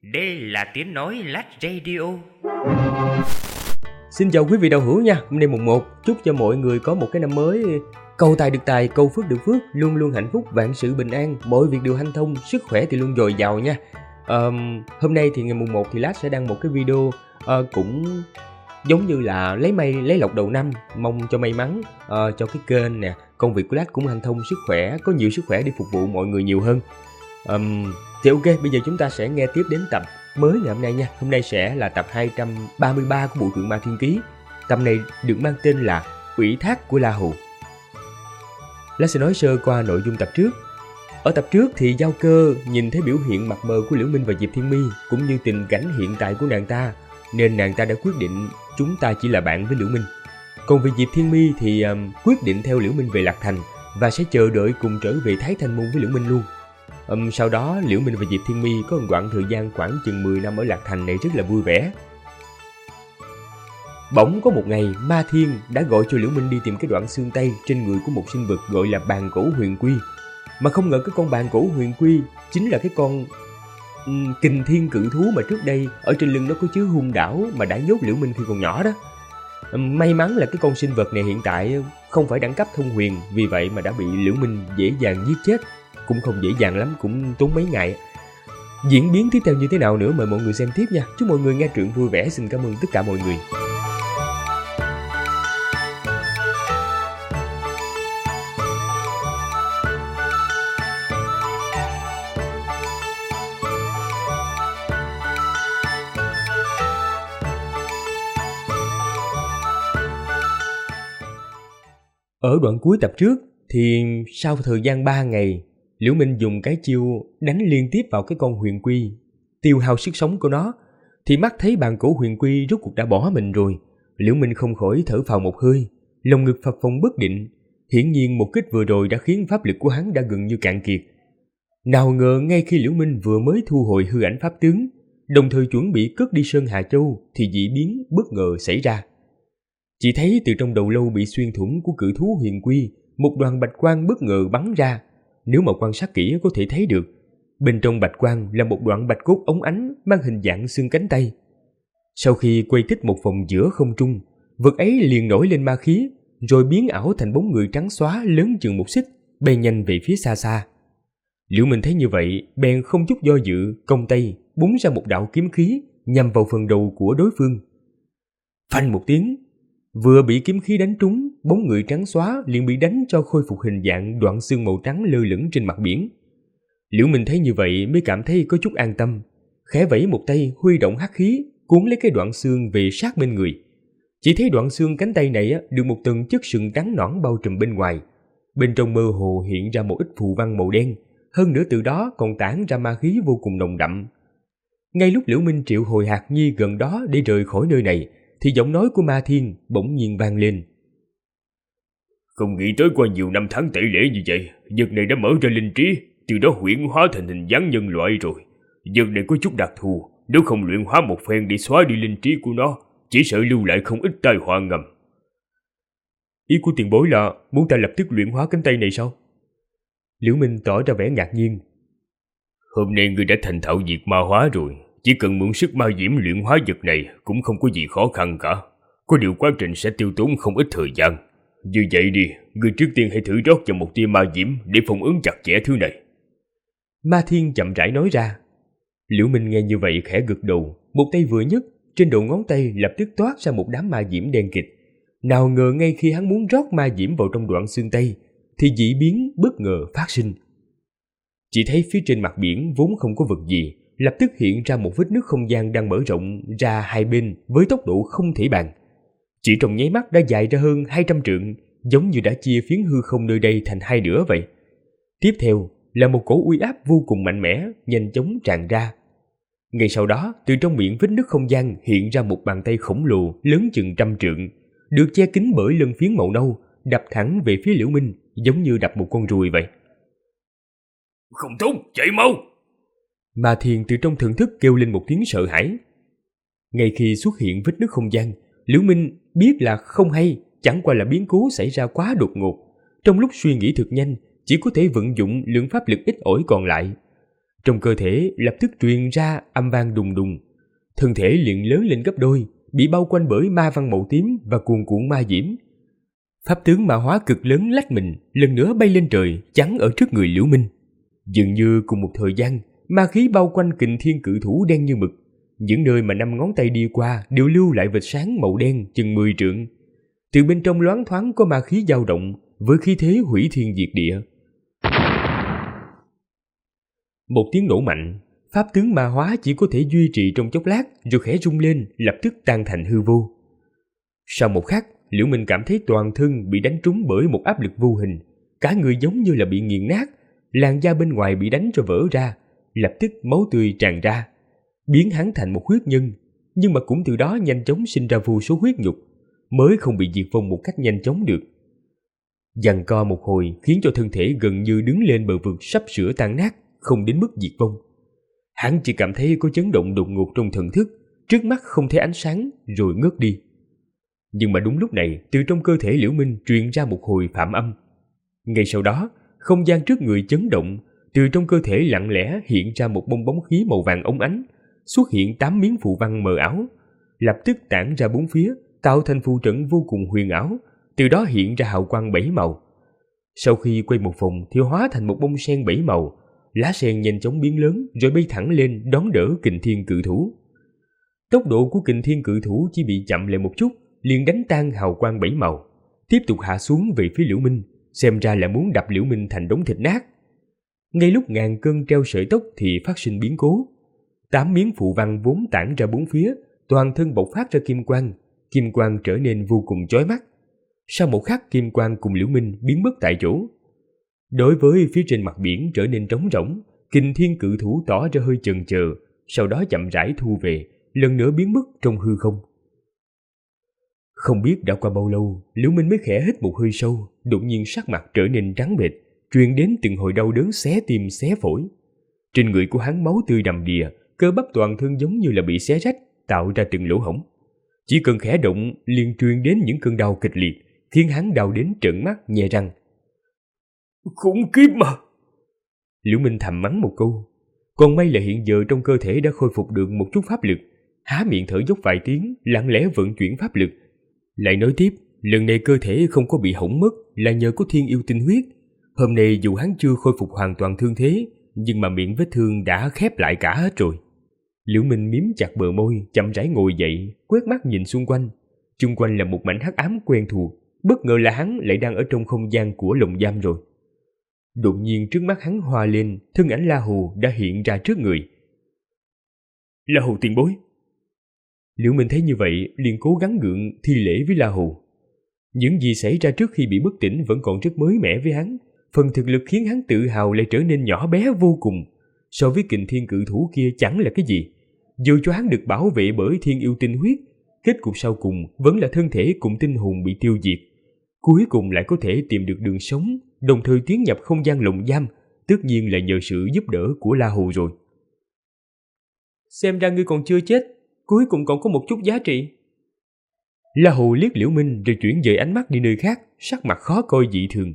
Đây là tiếng nói Lách Radio. Xin chào quý vị đạo hữu nha. Hôm nay mùng 1, chúc cho mọi người có một cái năm mới cầu tài được tài, cầu phước được phước, luôn luôn hạnh phúc, vạn sự bình an, mọi việc đều hanh thông, sức khỏe thì luôn dồi dào nha. Hôm nay thì ngày mùng 1 thì Lát sẽ đăng một cái video cũng giống như là lấy may lấy lộc đầu năm, mong cho may mắn cho cái kênh nè, công việc của Lát cũng hanh thông, sức khỏe, có nhiều sức khỏe để phục vụ mọi người nhiều hơn. Thì ok, bây giờ chúng ta sẽ nghe tiếp đến tập mới ngày hôm nay nha. Hôm nay sẽ là tập 233 của bộ truyện Ma Thiên Ký. Tập này được mang tên là Ủy thác của La Hù. Lát sẽ nói sơ qua nội dung tập trước. Ở tập trước thì Giao Cơ nhìn thấy biểu hiện mập mờ của Liễu Minh và Diệp Thiên Mi, cũng như tình cảnh hiện tại của nàng ta, nên nàng ta đã quyết định chúng ta chỉ là bạn với Liễu Minh. Còn về Diệp Thiên Mi thì quyết định theo Liễu Minh về Lạc Thành và sẽ chờ đợi cùng trở về Thái Thanh Môn với Liễu Minh luôn. Sau đó Liễu Minh và Diệp Thiên Mi có một đoạn thời gian khoảng chừng 10 năm ở Lạc Thành này rất là vui vẻ. Bỗng có một ngày, Ma Thiên đã gọi cho Liễu Minh đi tìm cái đoạn xương tay trên người của một sinh vật gọi là Bàn Cổ Huyền Quy. Mà không ngờ cái con Bàn Cổ Huyền Quy chính là cái con Kình Thiên cự thú mà trước đây ở trên lưng nó có chứa hung đảo mà đã nhốt Liễu Minh khi còn nhỏ đó. May mắn là cái con sinh vật này hiện tại không phải đẳng cấp thông huyền, vì vậy mà đã bị Liễu Minh dễ dàng giết chết. Cũng không dễ dàng lắm, cũng tốn mấy ngày. Diễn biến tiếp theo như thế nào nữa mời mọi người xem tiếp nha. Chúc mọi người nghe truyện vui vẻ. Xin cảm ơn tất cả mọi người. Ở đoạn cuối tập trước thì sau thời gian 3 ngày, Liễu Minh dùng cái chiêu đánh liên tiếp vào cái con huyền quy, tiêu hao sức sống của nó, thì mắt thấy Bàn Cổ Huyền Quy rốt cuộc đã bỏ mình rồi. Liễu Minh không khỏi thở phào một hơi, lòng ngực phập phồng bất định. Hiển nhiên một kích vừa rồi đã khiến pháp lực của hắn đã gần như cạn kiệt. Nào ngờ ngay khi Liễu Minh vừa mới thu hồi hư ảnh pháp tướng, đồng thời chuẩn bị cất đi Sơn Hà Châu, thì dị biến bất ngờ xảy ra. Chỉ thấy từ trong đầu lâu bị xuyên thủng của cự thú huyền quy, một đoàn bạch quang bất ngờ bắn ra. Nếu mà quan sát kỹ có thể thấy được, bên trong bạch quang là một đoạn bạch cốt óng ánh mang hình dạng xương cánh tay. Sau khi quay kích một vòng giữa không trung, vật ấy liền nổi lên ma khí, rồi biến ảo thành bóng người trắng xóa lớn chừng một xích, bay nhanh về phía xa xa. Liễu Minh thấy như vậy, bèn không chút do dự, cong tay búng ra một đạo kiếm khí nhằm vào phần đầu của đối phương. Phanh một tiếng, vừa bị kiếm khí đánh trúng, bóng người trắng xóa liền bị đánh cho khôi phục hình dạng đoạn xương màu trắng lơ lửng trên mặt biển. Liễu Minh thấy như vậy mới cảm thấy có chút an tâm, khẽ vẫy một tay huy động hắc khí cuốn lấy cái đoạn xương về sát bên người. Chỉ thấy đoạn xương cánh tay này được một tầng chất sừng trắng nõn bao trùm bên ngoài, bên trong mơ hồ hiện ra một ít phù văn màu đen, hơn nữa từ đó còn tản ra ma khí vô cùng nồng đậm. Ngay lúc Liễu Minh triệu hồi hạt nhi gần đó để rời khỏi nơi này, thì giọng nói của Ma Thiên bỗng nhiên vang lên. Không nghĩ tới qua nhiều năm tháng tẩy lễ như vậy, vật này đã mở ra linh trí, từ đó huyễn hóa thành hình dáng nhân loại rồi. Vật này có chút đặc thù, nếu không luyện hóa một phen để xóa đi linh trí của nó, chỉ sợ lưu lại không ít tai họa ngầm. Ý của tiền bối là muốn ta lập tức luyện hóa cánh tay này sao? Liễu Minh tỏ ra vẻ ngạc nhiên. Hôm nay ngươi đã thành thạo việc ma hóa rồi, chỉ cần mượn sức ma diễm luyện hóa vật này cũng không có gì khó khăn cả. Có điều quá trình sẽ tiêu tốn không ít thời gian. Như vậy đi, ngươi trước tiên hãy thử rót vào một tia ma diễm để phòng ứng chặt chẽ thứ này. Ma Thiên chậm rãi nói ra. Liễu Minh nghe như vậy khẽ gật đầu, một tay vừa nhấc, trên đầu ngón tay lập tức toát ra một đám ma diễm đen kịt. Nào ngờ ngay khi hắn muốn rót ma diễm vào trong đoạn xương tay, thì dị biến bất ngờ phát sinh. Chỉ thấy phía trên mặt biển vốn không có vật gì, lập tức hiện ra một vết nứt không gian đang mở rộng ra hai bên với tốc độ không thể bàn. Chỉ trong nháy mắt đã dài ra hơn 200 trượng, giống như đã chia phiến hư không nơi đây thành hai nửa vậy. Tiếp theo là một cỗ uy áp vô cùng mạnh mẽ nhanh chóng tràn ra. Ngay sau đó, từ trong miệng vết nứt không gian hiện ra một bàn tay khổng lồ lớn chừng 100 trượng, được che kín bởi lân phiến màu nâu, đập thẳng về phía Liễu Minh, giống như đập một con ruồi vậy. Không tốt, chạy mau! Ma Thiên từ trong thần thức kêu lên một tiếng sợ hãi. Ngay khi xuất hiện vết nứt không gian, Liễu Minh biết là không hay, chẳng qua là biến cố xảy ra quá đột ngột. Trong lúc suy nghĩ thực nhanh, chỉ có thể vận dụng lượng pháp lực ít ỏi còn lại. Trong cơ thể lập tức truyền ra âm vang đùng đùng. Thân thể liền lớn lên gấp đôi, bị bao quanh bởi ma văn màu tím và cuồn cuộn ma diễm. Pháp tướng ma hóa cực lớn lách mình, lần nữa bay lên trời, chắn ở trước người Liễu Minh. Dường như cùng một thời gian, ma khí bao quanh Kình Thiên Cự Thủ đen như mực. Những nơi mà 5 ngón tay đi qua đều lưu lại vệt sáng màu đen chừng 10 trượng. Từ bên trong loáng thoáng có ma khí dao động với khí thế hủy thiên diệt địa. Một tiếng nổ mạnh, pháp tướng ma hóa chỉ có thể duy trì trong chốc lát rồi khẽ rung lên, lập tức tan thành hư vô. Sau một khắc, Liễu Minh cảm thấy toàn thân bị đánh trúng bởi một áp lực vô hình, cả người giống như là bị nghiền nát, làn da bên ngoài bị đánh cho vỡ ra, lập tức máu tươi tràn ra, biến hắn thành một huyết nhân, nhưng mà cũng từ đó nhanh chóng sinh ra vô số huyết nhục, mới không bị diệt vong một cách nhanh chóng được. Giằng co một hồi khiến cho thân thể gần như đứng lên bờ vực sắp sửa tan nát, không đến mức diệt vong. Hắn chỉ cảm thấy có chấn động đột ngột trong thần thức, trước mắt không thấy ánh sáng rồi ngất đi. Nhưng mà đúng lúc này, từ trong cơ thể Liễu Minh truyền ra một hồi phạm âm. Ngay sau đó, không gian trước người chấn động, từ trong cơ thể lặng lẽ hiện ra một bong bóng khí màu vàng óng ánh, xuất hiện 8 miếng phù văn mờ ảo, lập tức tản ra bốn phía, tạo thành phù trận vô cùng huyền ảo, từ đó hiện ra hào quang 7 màu. Sau khi quay một vòng thì hóa thành một bông sen 7 màu, lá sen nhanh chóng biến lớn rồi bay thẳng lên đón đỡ Kình Thiên Cự Thủ. Tốc độ của Kình Thiên Cự Thủ chỉ bị chậm lại một chút, liền đánh tan hào quang 7 màu, tiếp tục hạ xuống về phía Liễu Minh, xem ra là muốn đập Liễu Minh thành đống thịt nát. Ngay lúc ngàn cân treo sợi tóc thì phát sinh biến cố. 8 miếng phù văn vốn tản ra bốn phía, toàn thân bộc phát ra kim quang trở nên vô cùng chói mắt. Sau một khắc, kim quang cùng Liễu Minh biến mất tại chỗ. Đối với phía trên mặt biển trở nên trống rỗng, Kình Thiên Cự Thủ tỏ ra hơi chần chờ, sau đó chậm rãi thu về, lần nữa biến mất trong hư không. Không biết đã qua bao lâu, Liễu Minh mới khẽ hít một hơi sâu, đột nhiên sắc mặt trở nên trắng bệch, truyền đến từng hồi đau đớn xé tim xé phổi. Trên người của hắn máu tươi đầm đìa, cơ bắp toàn thân giống như là bị xé rách, tạo ra từng lỗ hổng. Chỉ cần khẽ động liền truyền đến những cơn đau kịch liệt, khiến hắn đau đến trợn mắt nhe răng. Khủng khiếp mà! Liễu Minh thầm mắng một câu. Còn may là hiện giờ trong cơ thể đã khôi phục được một chút pháp lực, há miệng thở dốc vài tiếng, lặng lẽ vận chuyển pháp lực. Lại nói tiếp, lần này cơ thể không có bị hỏng mất là nhờ có thiên yêu tinh huyết. Hôm nay dù hắn chưa khôi phục hoàn toàn thương thế, nhưng mà miệng vết thương đã khép lại cả hết rồi. Liễu Minh miếm chặt bờ môi, chậm rãi ngồi dậy, quét mắt nhìn xung quanh. Xung quanh là một mảnh hắc ám quen thuộc, bất ngờ là hắn lại đang ở trong không gian của lồng giam rồi. Đột nhiên trước mắt hắn hoa lên, thân ảnh La Hù đã hiện ra trước người. La Hù tiền bối. Liễu Minh thấy như vậy, liền cố gắng gượng thi lễ với La Hù. Những gì xảy ra trước khi bị bất tỉnh vẫn còn rất mới mẻ với hắn, phần thực lực khiến hắn tự hào lại trở nên nhỏ bé vô cùng. So với Kình Thiên Cự Thủ kia chẳng là cái gì. Dù cho hắn được bảo vệ bởi thiên yêu tinh huyết, kết cục sau cùng vẫn là thân thể cùng tinh hồn bị tiêu diệt. Cuối cùng lại có thể tìm được đường sống, đồng thời tiến nhập không gian lồng giam, tất nhiên là nhờ sự giúp đỡ của La Hù rồi. Xem ra ngươi còn chưa chết, cuối cùng còn có một chút giá trị. La Hù liếc Liễu Minh rồi chuyển dời ánh mắt đi nơi khác, sắc mặt khó coi dị thường.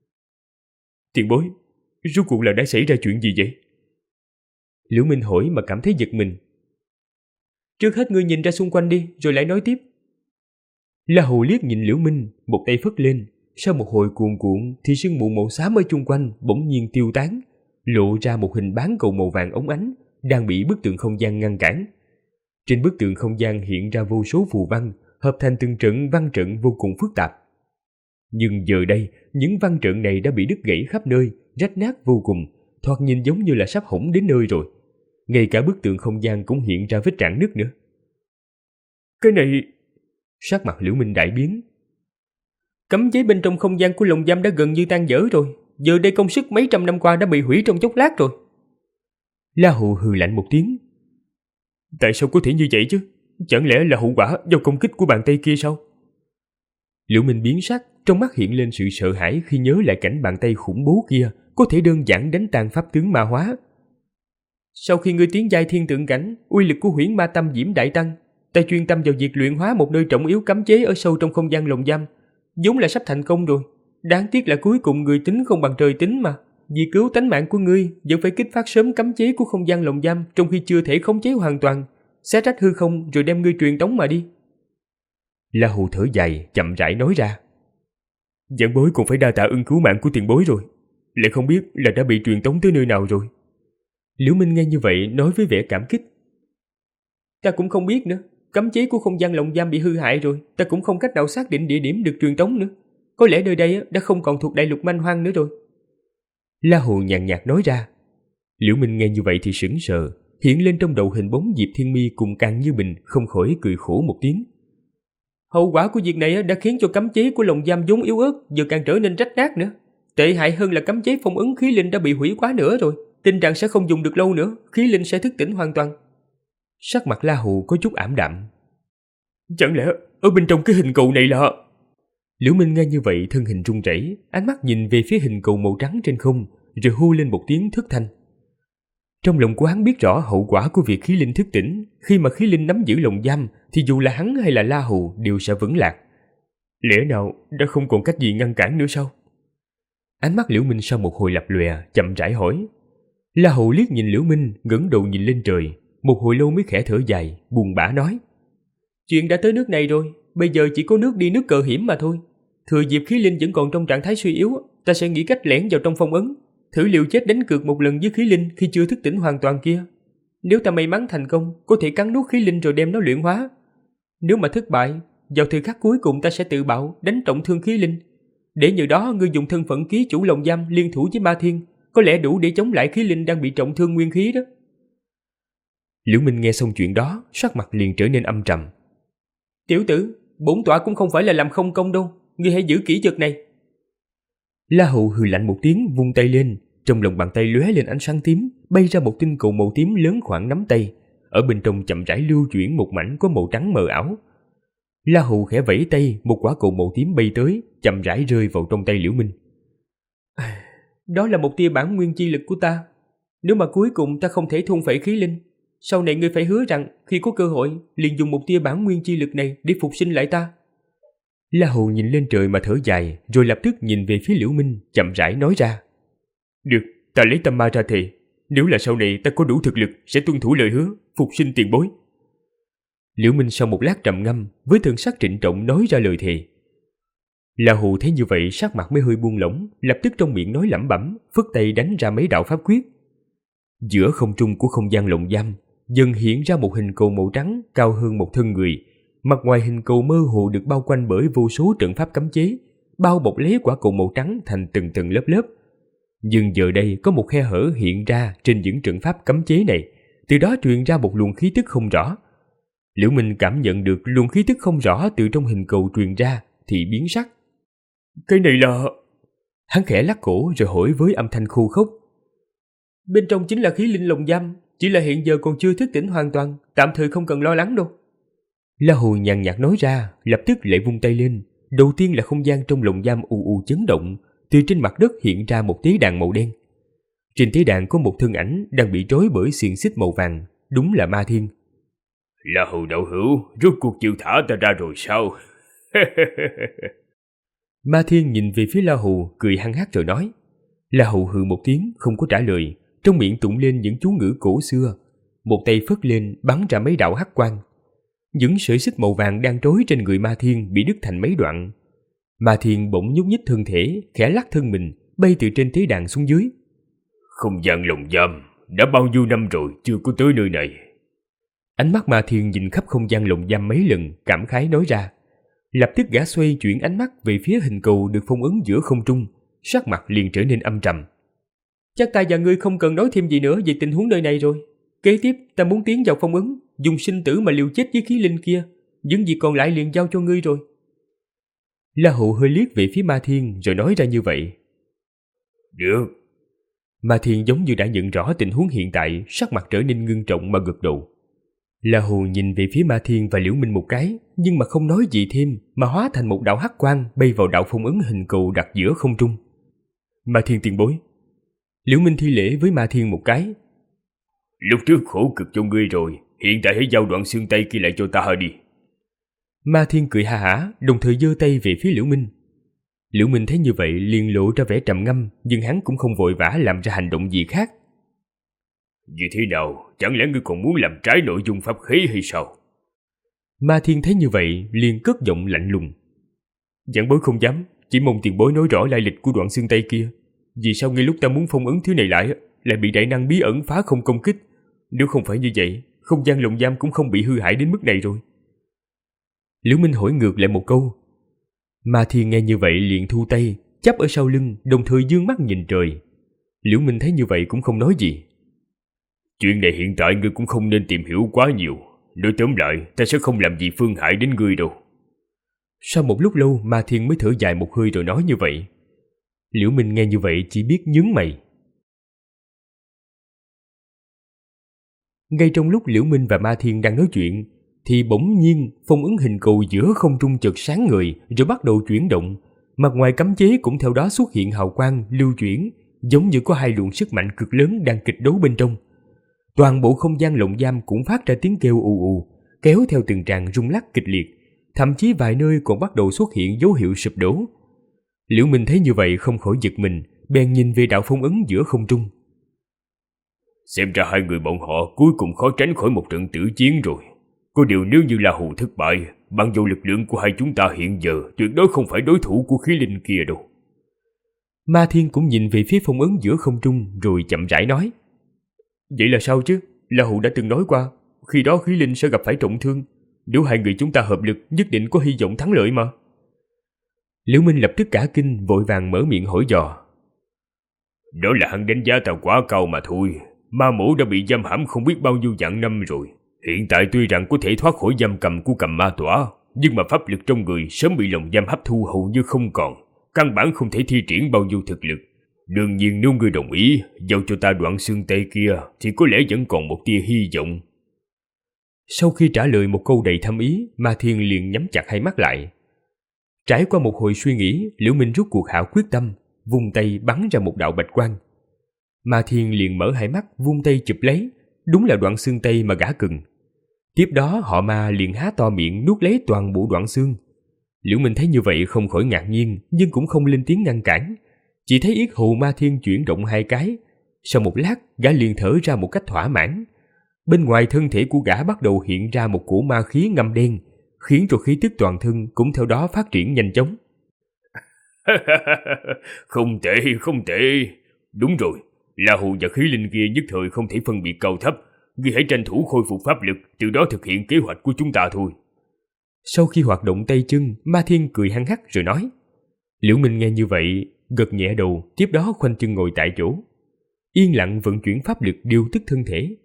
Tiền bối, rốt cuộc là đã xảy ra chuyện gì vậy? Liễu Minh hỏi mà cảm thấy giật mình. Trước hết ngươi nhìn ra xung quanh đi, rồi lại nói tiếp. La Hù liếc nhìn Liễu Minh, một tay phất lên, sau một hồi cuồn cuộn thì sương mù màu xám ở chung quanh bỗng nhiên tiêu tán, lộ ra một hình bán cầu màu vàng óng ánh đang bị bức tường không gian ngăn cản. Trên bức tường không gian hiện ra vô số phù văn, hợp thành từng trận văn trận vô cùng phức tạp. Nhưng giờ đây, những văn trận này đã bị đứt gãy khắp nơi, rách nát vô cùng, thoạt nhìn giống như là sắp hỏng đến nơi rồi. Ngay cả bức tường không gian cũng hiện ra vết rạn nứt nữa. Cái này... Sắc mặt Liễu Minh đại biến. Cấm chế bên trong không gian của lồng giam đã gần như tan vỡ rồi, giờ đây công sức mấy trăm năm qua đã bị hủy trong chốc lát rồi. La Hù hừ lạnh một tiếng. Tại sao có thể như vậy chứ? Chẳng lẽ là hậu quả do công kích của bàn tay kia sao? Liễu Minh biến sắc, trong mắt hiện lên sự sợ hãi khi nhớ lại cảnh bàn tay khủng bố kia có thể đơn giản đánh tan pháp tướng ma hóa. Sau khi ngươi tiến giai thiên tượng cảnh, uy lực của huyễn ma tâm diễm đại tăng, ta chuyên tâm vào việc luyện hóa một nơi trọng yếu cấm chế ở sâu trong không gian lồng giam, vốn là sắp thành công rồi. Đáng tiếc là cuối cùng người tính không bằng trời tính mà. vì cứu tánh mạng của ngươi, vẫn phải kích phát sớm cấm chế của không gian lồng giam trong khi chưa thể khống chế hoàn toàn, xé rách hư không rồi đem ngươi truyền tống mà đi. La Hù thở dài, chậm rãi nói ra. Giảng bối cũng phải đa tạ ơn cứu mạng của tiền bối rồi, lại không biết là đã bị truyền tống tới nơi nào rồi. Liễu Minh nghe như vậy nói với vẻ cảm kích. Ta cũng không biết nữa, cấm chế của không gian lồng giam bị hư hại rồi, ta cũng không cách nào xác định địa điểm được truyền tống nữa. Có lẽ nơi đây đã không còn thuộc đại lục manh hoang nữa rồi. La Hù nhàn nhạt nói ra. Liễu Minh nghe như vậy thì sững sờ, hiện lên trong đầu hình bóng Diệp Thiên Mi cùng Càng Như Bình, không khỏi cười khổ một tiếng. Hậu quả của việc này đã khiến cho cấm chế của lồng giam vốn yếu ớt giờ càng trở nên rách nát nữa. Tệ hại hơn là cấm chế phong ấn khí linh đã bị hủy quá nữa rồi, tin rằng sẽ không dùng được lâu nữa, khí linh sẽ thức tỉnh hoàn toàn. Sắc mặt La Hù có chút ảm đạm. Chẳng lẽ ở bên trong cái hình cầu này là... Liễu Minh nghe như vậy thân hình run rẩy, ánh mắt nhìn về phía hình cầu màu trắng trên không, rồi hô lên một tiếng thất thanh. Trong lòng của hắn biết rõ hậu quả của việc khí linh thức tỉnh, khi mà khí linh nắm giữ lồng giam thì dù là hắn hay là La Hù đều sẽ vững lạc. Lẽ nào đã không còn cách gì ngăn cản nữa sao? Ánh mắt Liễu Minh sau một hồi lập lòe, chậm rãi hỏi. La Hù liếc nhìn Liễu Minh, ngẩng đầu nhìn lên trời, một hồi lâu mới khẽ thở dài, buồn bã nói. Chuyện đã tới nước này rồi, bây giờ chỉ có nước đi nước cờ hiểm mà thôi. Thừa dịp khí linh vẫn còn trong trạng thái suy yếu, ta sẽ nghĩ cách lẻn vào trong phong ấn, thử liều chết đánh cược một lần với khí linh khi chưa thức tỉnh hoàn toàn kia. Nếu ta may mắn thành công, có thể cắn nuốt khí linh rồi đem nó luyện hóa. Nếu mà thất bại, vào thời khắc cuối cùng ta sẽ tự bạo, đánh trọng thương khí linh. Để nhờ đó ngươi dùng thân phận ký chủ lồng giam liên thủ với Ma Thiên, có lẽ đủ để chống lại khí linh đang bị trọng thương nguyên khí đó. Liễu Minh nghe xong chuyện đó, sắc mặt liền trở nên âm trầm. Tiểu tử, bổn tọa cũng không phải là làm không công đâu, ngươi hãy giữ kỹ vật này. La Hù hừ lạnh một tiếng, vung tay lên, trong lòng bàn tay lóe lên ánh sáng tím, bay ra một tinh cầu màu tím lớn khoảng nắm tay, ở bên trong chậm rãi lưu chuyển một mảnh có màu trắng mờ ảo. La Hù khẽ vẫy tay, một quả cầu màu tím bay tới, chậm rãi rơi vào trong tay Liễu Minh. Đó là một tia bản nguyên chi lực của ta. Nếu mà cuối cùng ta không thể thôn phệ khí linh, sau này ngươi phải hứa rằng khi có cơ hội liền dùng một tia bản nguyên chi lực này để phục sinh lại ta. La Hù nhìn lên trời mà thở dài, rồi lập tức nhìn về phía Liễu Minh, chậm rãi nói ra. Được, ta lấy tâm ma ra thề, nếu là sau này ta có đủ thực lực sẽ tuân thủ lời hứa, phục sinh tiền bối. Liễu Minh sau một lát trầm ngâm, với thần sắc trịnh trọng nói ra lời thề. La Hù thấy như vậy sắc mặt mới hơi buông lỏng, lập tức trong miệng nói lẩm bẩm, phất tay đánh ra mấy đạo pháp quyết. Giữa không trung của không gian lồng giam dần hiện ra một hình cầu màu trắng cao hơn một thân người. Mặt ngoài hình cầu mơ hồ được bao quanh bởi vô số trận pháp cấm chế, bao bọc lấy quả cầu màu trắng thành từng tầng lớp lớp. Nhưng giờ đây có một khe hở hiện ra trên những trận pháp cấm chế này, từ đó truyền ra một luồng khí tức không rõ. Liễu Minh cảm nhận được luồng khí tức không rõ từ trong hình cầu truyền ra thì biến sắc. Cái này là... Hắn khẽ lắc cổ rồi hỏi với âm thanh khô khốc. Bên trong chính là khí linh lồng giam, chỉ là hiện giờ còn chưa thức tỉnh hoàn toàn, tạm thời không cần lo lắng đâu. La Hù nhàn nhạt nói ra, lập tức lại vung tay lên. Đầu tiên là không gian trong lồng giam ù ù chấn động, từ trên mặt đất hiện ra một tế đàn màu đen. Trên tế đàn có một thân ảnh đang bị trói bởi xiềng xích màu vàng, đúng là Ma Thiên. La Hù đạo hữu, rốt cuộc chịu thả ta ra rồi sao? Ma Thiên nhìn về phía La Hù, cười hăng hắc rồi nói. La Hù hừ một tiếng, không có trả lời, trong miệng tụng lên những chú ngữ cổ xưa. Một tay phất lên bắn ra mấy đạo hắc quang. Những sợi xích màu vàng đang trói trên người Ma Thiên bị đứt thành mấy đoạn. Ma Thiên bỗng nhúc nhích thân thể, khẽ lắc thân mình, bay từ trên tế đàn xuống dưới. Không gian lồng giam, đã bao nhiêu năm rồi chưa có tới nơi này. Ánh mắt Ma Thiên nhìn khắp không gian lồng giam mấy lần, cảm khái nói ra. Lập tức gã xoay chuyển ánh mắt về phía hình cầu được phong ấn giữa không trung, sắc mặt liền trở nên âm trầm. Chắc ta và ngươi không cần nói thêm gì nữa về tình huống nơi này rồi. Kế tiếp ta muốn tiến vào phong ấn, dùng sinh tử mà liều chết với khí linh kia. Những gì còn lại liền giao cho ngươi rồi. La Hù hơi liếc về phía Ma Thiên rồi nói ra như vậy. Được. Ma Thiên giống như đã nhận rõ tình huống hiện tại, sắc mặt trở nên ngưng trọng mà gật đầu. La Hù nhìn về phía Ma Thiên và Liễu Minh một cái, nhưng mà không nói gì thêm, mà hóa thành một đạo hắc quang bay vào đạo phong ấn hình cầu đặt giữa không trung. Ma Thiên tiền bối. Liễu Minh thi lễ với Ma Thiên một cái. Lúc trước khổ cực cho ngươi rồi, hiện tại hãy giao đoạn xương tay kia lại cho ta đi. Ma Thiên cười ha hả, đồng thời giơ tay về phía Liễu Minh. Liễu Minh thấy như vậy liền lộ ra vẻ trầm ngâm, nhưng hắn cũng không vội vã làm ra hành động gì khác. Vì thế nào, chẳng lẽ ngươi còn muốn làm trái nội dung pháp khí hay sao? Ma Thiên thấy như vậy liền cất giọng lạnh lùng. Giảng bối không dám, chỉ mong tiền bối nói rõ lai lịch của đoạn xương tây kia. Vì sao ngay lúc ta muốn phong ấn thứ này lại bị đại năng bí ẩn phá không công kích? Nếu không phải như vậy, không gian lồng giam cũng không bị hư hại đến mức này rồi. Liễu Minh hỏi ngược lại một câu. Ma Thiên nghe như vậy liền thu tay, chắp ở sau lưng, đồng thời dương mắt nhìn trời. Liễu Minh thấy như vậy cũng không nói gì. Chuyện này hiện tại ngươi cũng không nên tìm hiểu quá nhiều. Nói tóm lại, ta sẽ không làm gì phương hại đến ngươi đâu. Sau một lúc lâu, Ma Thiên mới thở dài một hơi rồi nói như vậy. Liễu Minh nghe như vậy chỉ biết nhướng mày. Ngay trong lúc Liễu Minh và Ma Thiên đang nói chuyện, thì bỗng nhiên phong ấn hình cầu giữa không trung chợt sáng ngời rồi bắt đầu chuyển động. Mặt ngoài cấm chế cũng theo đó xuất hiện hào quang lưu chuyển, giống như có hai luồng sức mạnh cực lớn đang kịch đấu bên trong. Toàn bộ không gian lồng giam cũng phát ra tiếng kêu ù ù, kéo theo từng tràng rung lắc kịch liệt, thậm chí vài nơi còn bắt đầu xuất hiện dấu hiệu sụp đổ. Liễu Minh thấy như vậy không khỏi giật mình, bèn nhìn về đạo phong ấn giữa không trung. Xem ra hai người bọn họ cuối cùng khó tránh khỏi một trận tử chiến rồi. Có điều nếu như La Hù thất bại, bằng dù lực lượng của hai chúng ta hiện giờ tuyệt đối không phải đối thủ của khí linh kia đâu. Ma Thiên cũng nhìn về phía phong ấn giữa không trung rồi chậm rãi nói. Vậy là sao chứ? La Hù đã từng nói qua, khi đó khí linh sẽ gặp phải trọng thương. Nếu hai người chúng ta hợp lực nhất định có hy vọng thắng lợi mà. Liễu Minh lập tức cả kinh, vội vàng mở miệng hỏi dò. Đó là hắn đánh giá ta quá cao mà thôi. Ma mổ đã bị giam hãm không biết bao nhiêu vạn năm rồi. Hiện tại tuy rằng có thể thoát khỏi giam cầm của cầm ma tỏa, nhưng mà pháp lực trong người sớm bị lồng giam hấp thu hầu như không còn, căn bản không thể thi triển bao nhiêu thực lực. Đương nhiên nếu ngươi đồng ý giao cho ta đoạn xương tây kia thì có lẽ vẫn còn một tia hy vọng. Sau khi trả lời một câu đầy thâm ý, Ma Thiên liền nhắm chặt hai mắt lại. Trải qua một hồi suy nghĩ, Liễu Minh rút cuộc hạ quyết tâm, vung tay bắn ra một đạo bạch quang. Ma Thiên liền mở hai mắt, vung tay chụp lấy, đúng là đoạn xương tây mà gã cần. Tiếp đó họ Ma liền há to miệng nuốt lấy toàn bộ đoạn xương. Liễu Minh thấy như vậy không khỏi ngạc nhiên, nhưng cũng không lên tiếng ngăn cản, chỉ thấy yết hầu Ma Thiên chuyển động hai cái. Sau một lát, gã liền thở ra một cách thỏa mãn. Bên ngoài thân thể của gã bắt đầu hiện ra một cổ ma khí ngăm đen, khiến cho khí tức toàn thân cũng theo đó phát triển nhanh chóng. Không tệ, không tệ. Đúng rồi, La Hù và khí linh kia nhất thời không thể phân biệt cao thấp. Ngươi hãy tranh thủ khôi phục pháp lực, từ đó thực hiện kế hoạch của chúng ta thôi. Sau khi hoạt động tay chân, Ma Thiên cười hăng hắc rồi nói. Liễu Minh nghe như vậy, gật nhẹ đầu, tiếp đó khoanh chân ngồi tại chỗ, yên lặng vận chuyển pháp lực điều tức thân thể.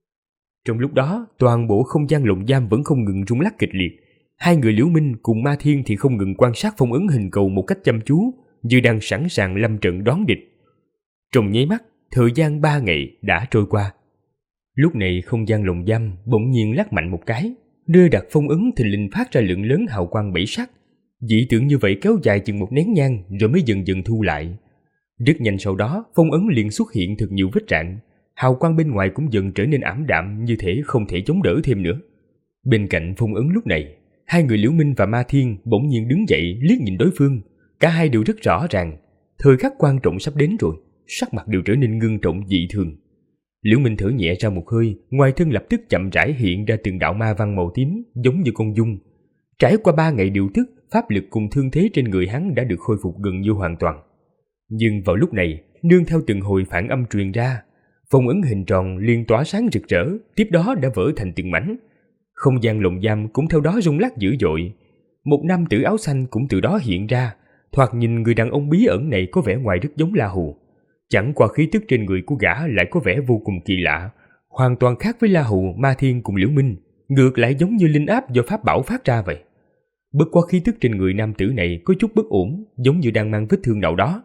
Trong lúc đó, toàn bộ không gian lồng giam vẫn không ngừng rung lắc kịch liệt. Hai người Liễu Minh cùng Ma Thiên thì không ngừng quan sát phong ấn hình cầu một cách chăm chú, như đang sẵn sàng lâm trận đón địch. Trong nháy mắt, thời gian 3 ngày đã trôi qua. Lúc này không gian lồng giam bỗng nhiên lắc mạnh một cái, nơi đặt phong ấn thình lình phát ra lượng lớn hào quang bảy sắc. Dị tượng như vậy kéo dài chừng một nén nhang rồi mới dần dần thu lại. Rất nhanh sau đó, phong ấn liền xuất hiện thật nhiều vết rạn, hào quang bên ngoài cũng dần trở nên ảm đạm, như thể không thể chống đỡ thêm nữa. Bên cạnh phong ấn lúc này, hai người Liễu Minh và Ma Thiên bỗng nhiên đứng dậy liếc nhìn đối phương. Cả hai đều rất rõ ràng, thời khắc quan trọng sắp đến rồi, sắc mặt đều trở nên ngưng trọng dị thường. Liễu Minh thở nhẹ ra một hơi, ngoài thân lập tức chậm rãi hiện ra từng đạo ma văn màu tím giống như con giun. Trải qua 3 ngày điều tức, pháp lực cùng thương thế trên người hắn đã được khôi phục gần như hoàn toàn. Nhưng vào lúc này, nương theo từng hồi phản âm truyền ra, phong ấn hình tròn liền tỏa sáng rực rỡ, tiếp đó đã vỡ thành từng mảnh. Không gian lồng giam cũng theo đó rung lắc dữ dội. Một nam tử áo xanh cũng từ đó hiện ra, thoạt nhìn người đàn ông bí ẩn này có vẻ ngoài rất giống La Hù. Chẳng qua khí tức trên người của gã lại có vẻ vô cùng kỳ lạ, hoàn toàn khác với La Hù, Ma Thiên cùng Liễu Minh, ngược lại giống như linh áp do pháp bảo phát ra vậy. Bất quá khí tức trên người nam tử này có chút bất ổn, giống như đang mang vết thương nào đó.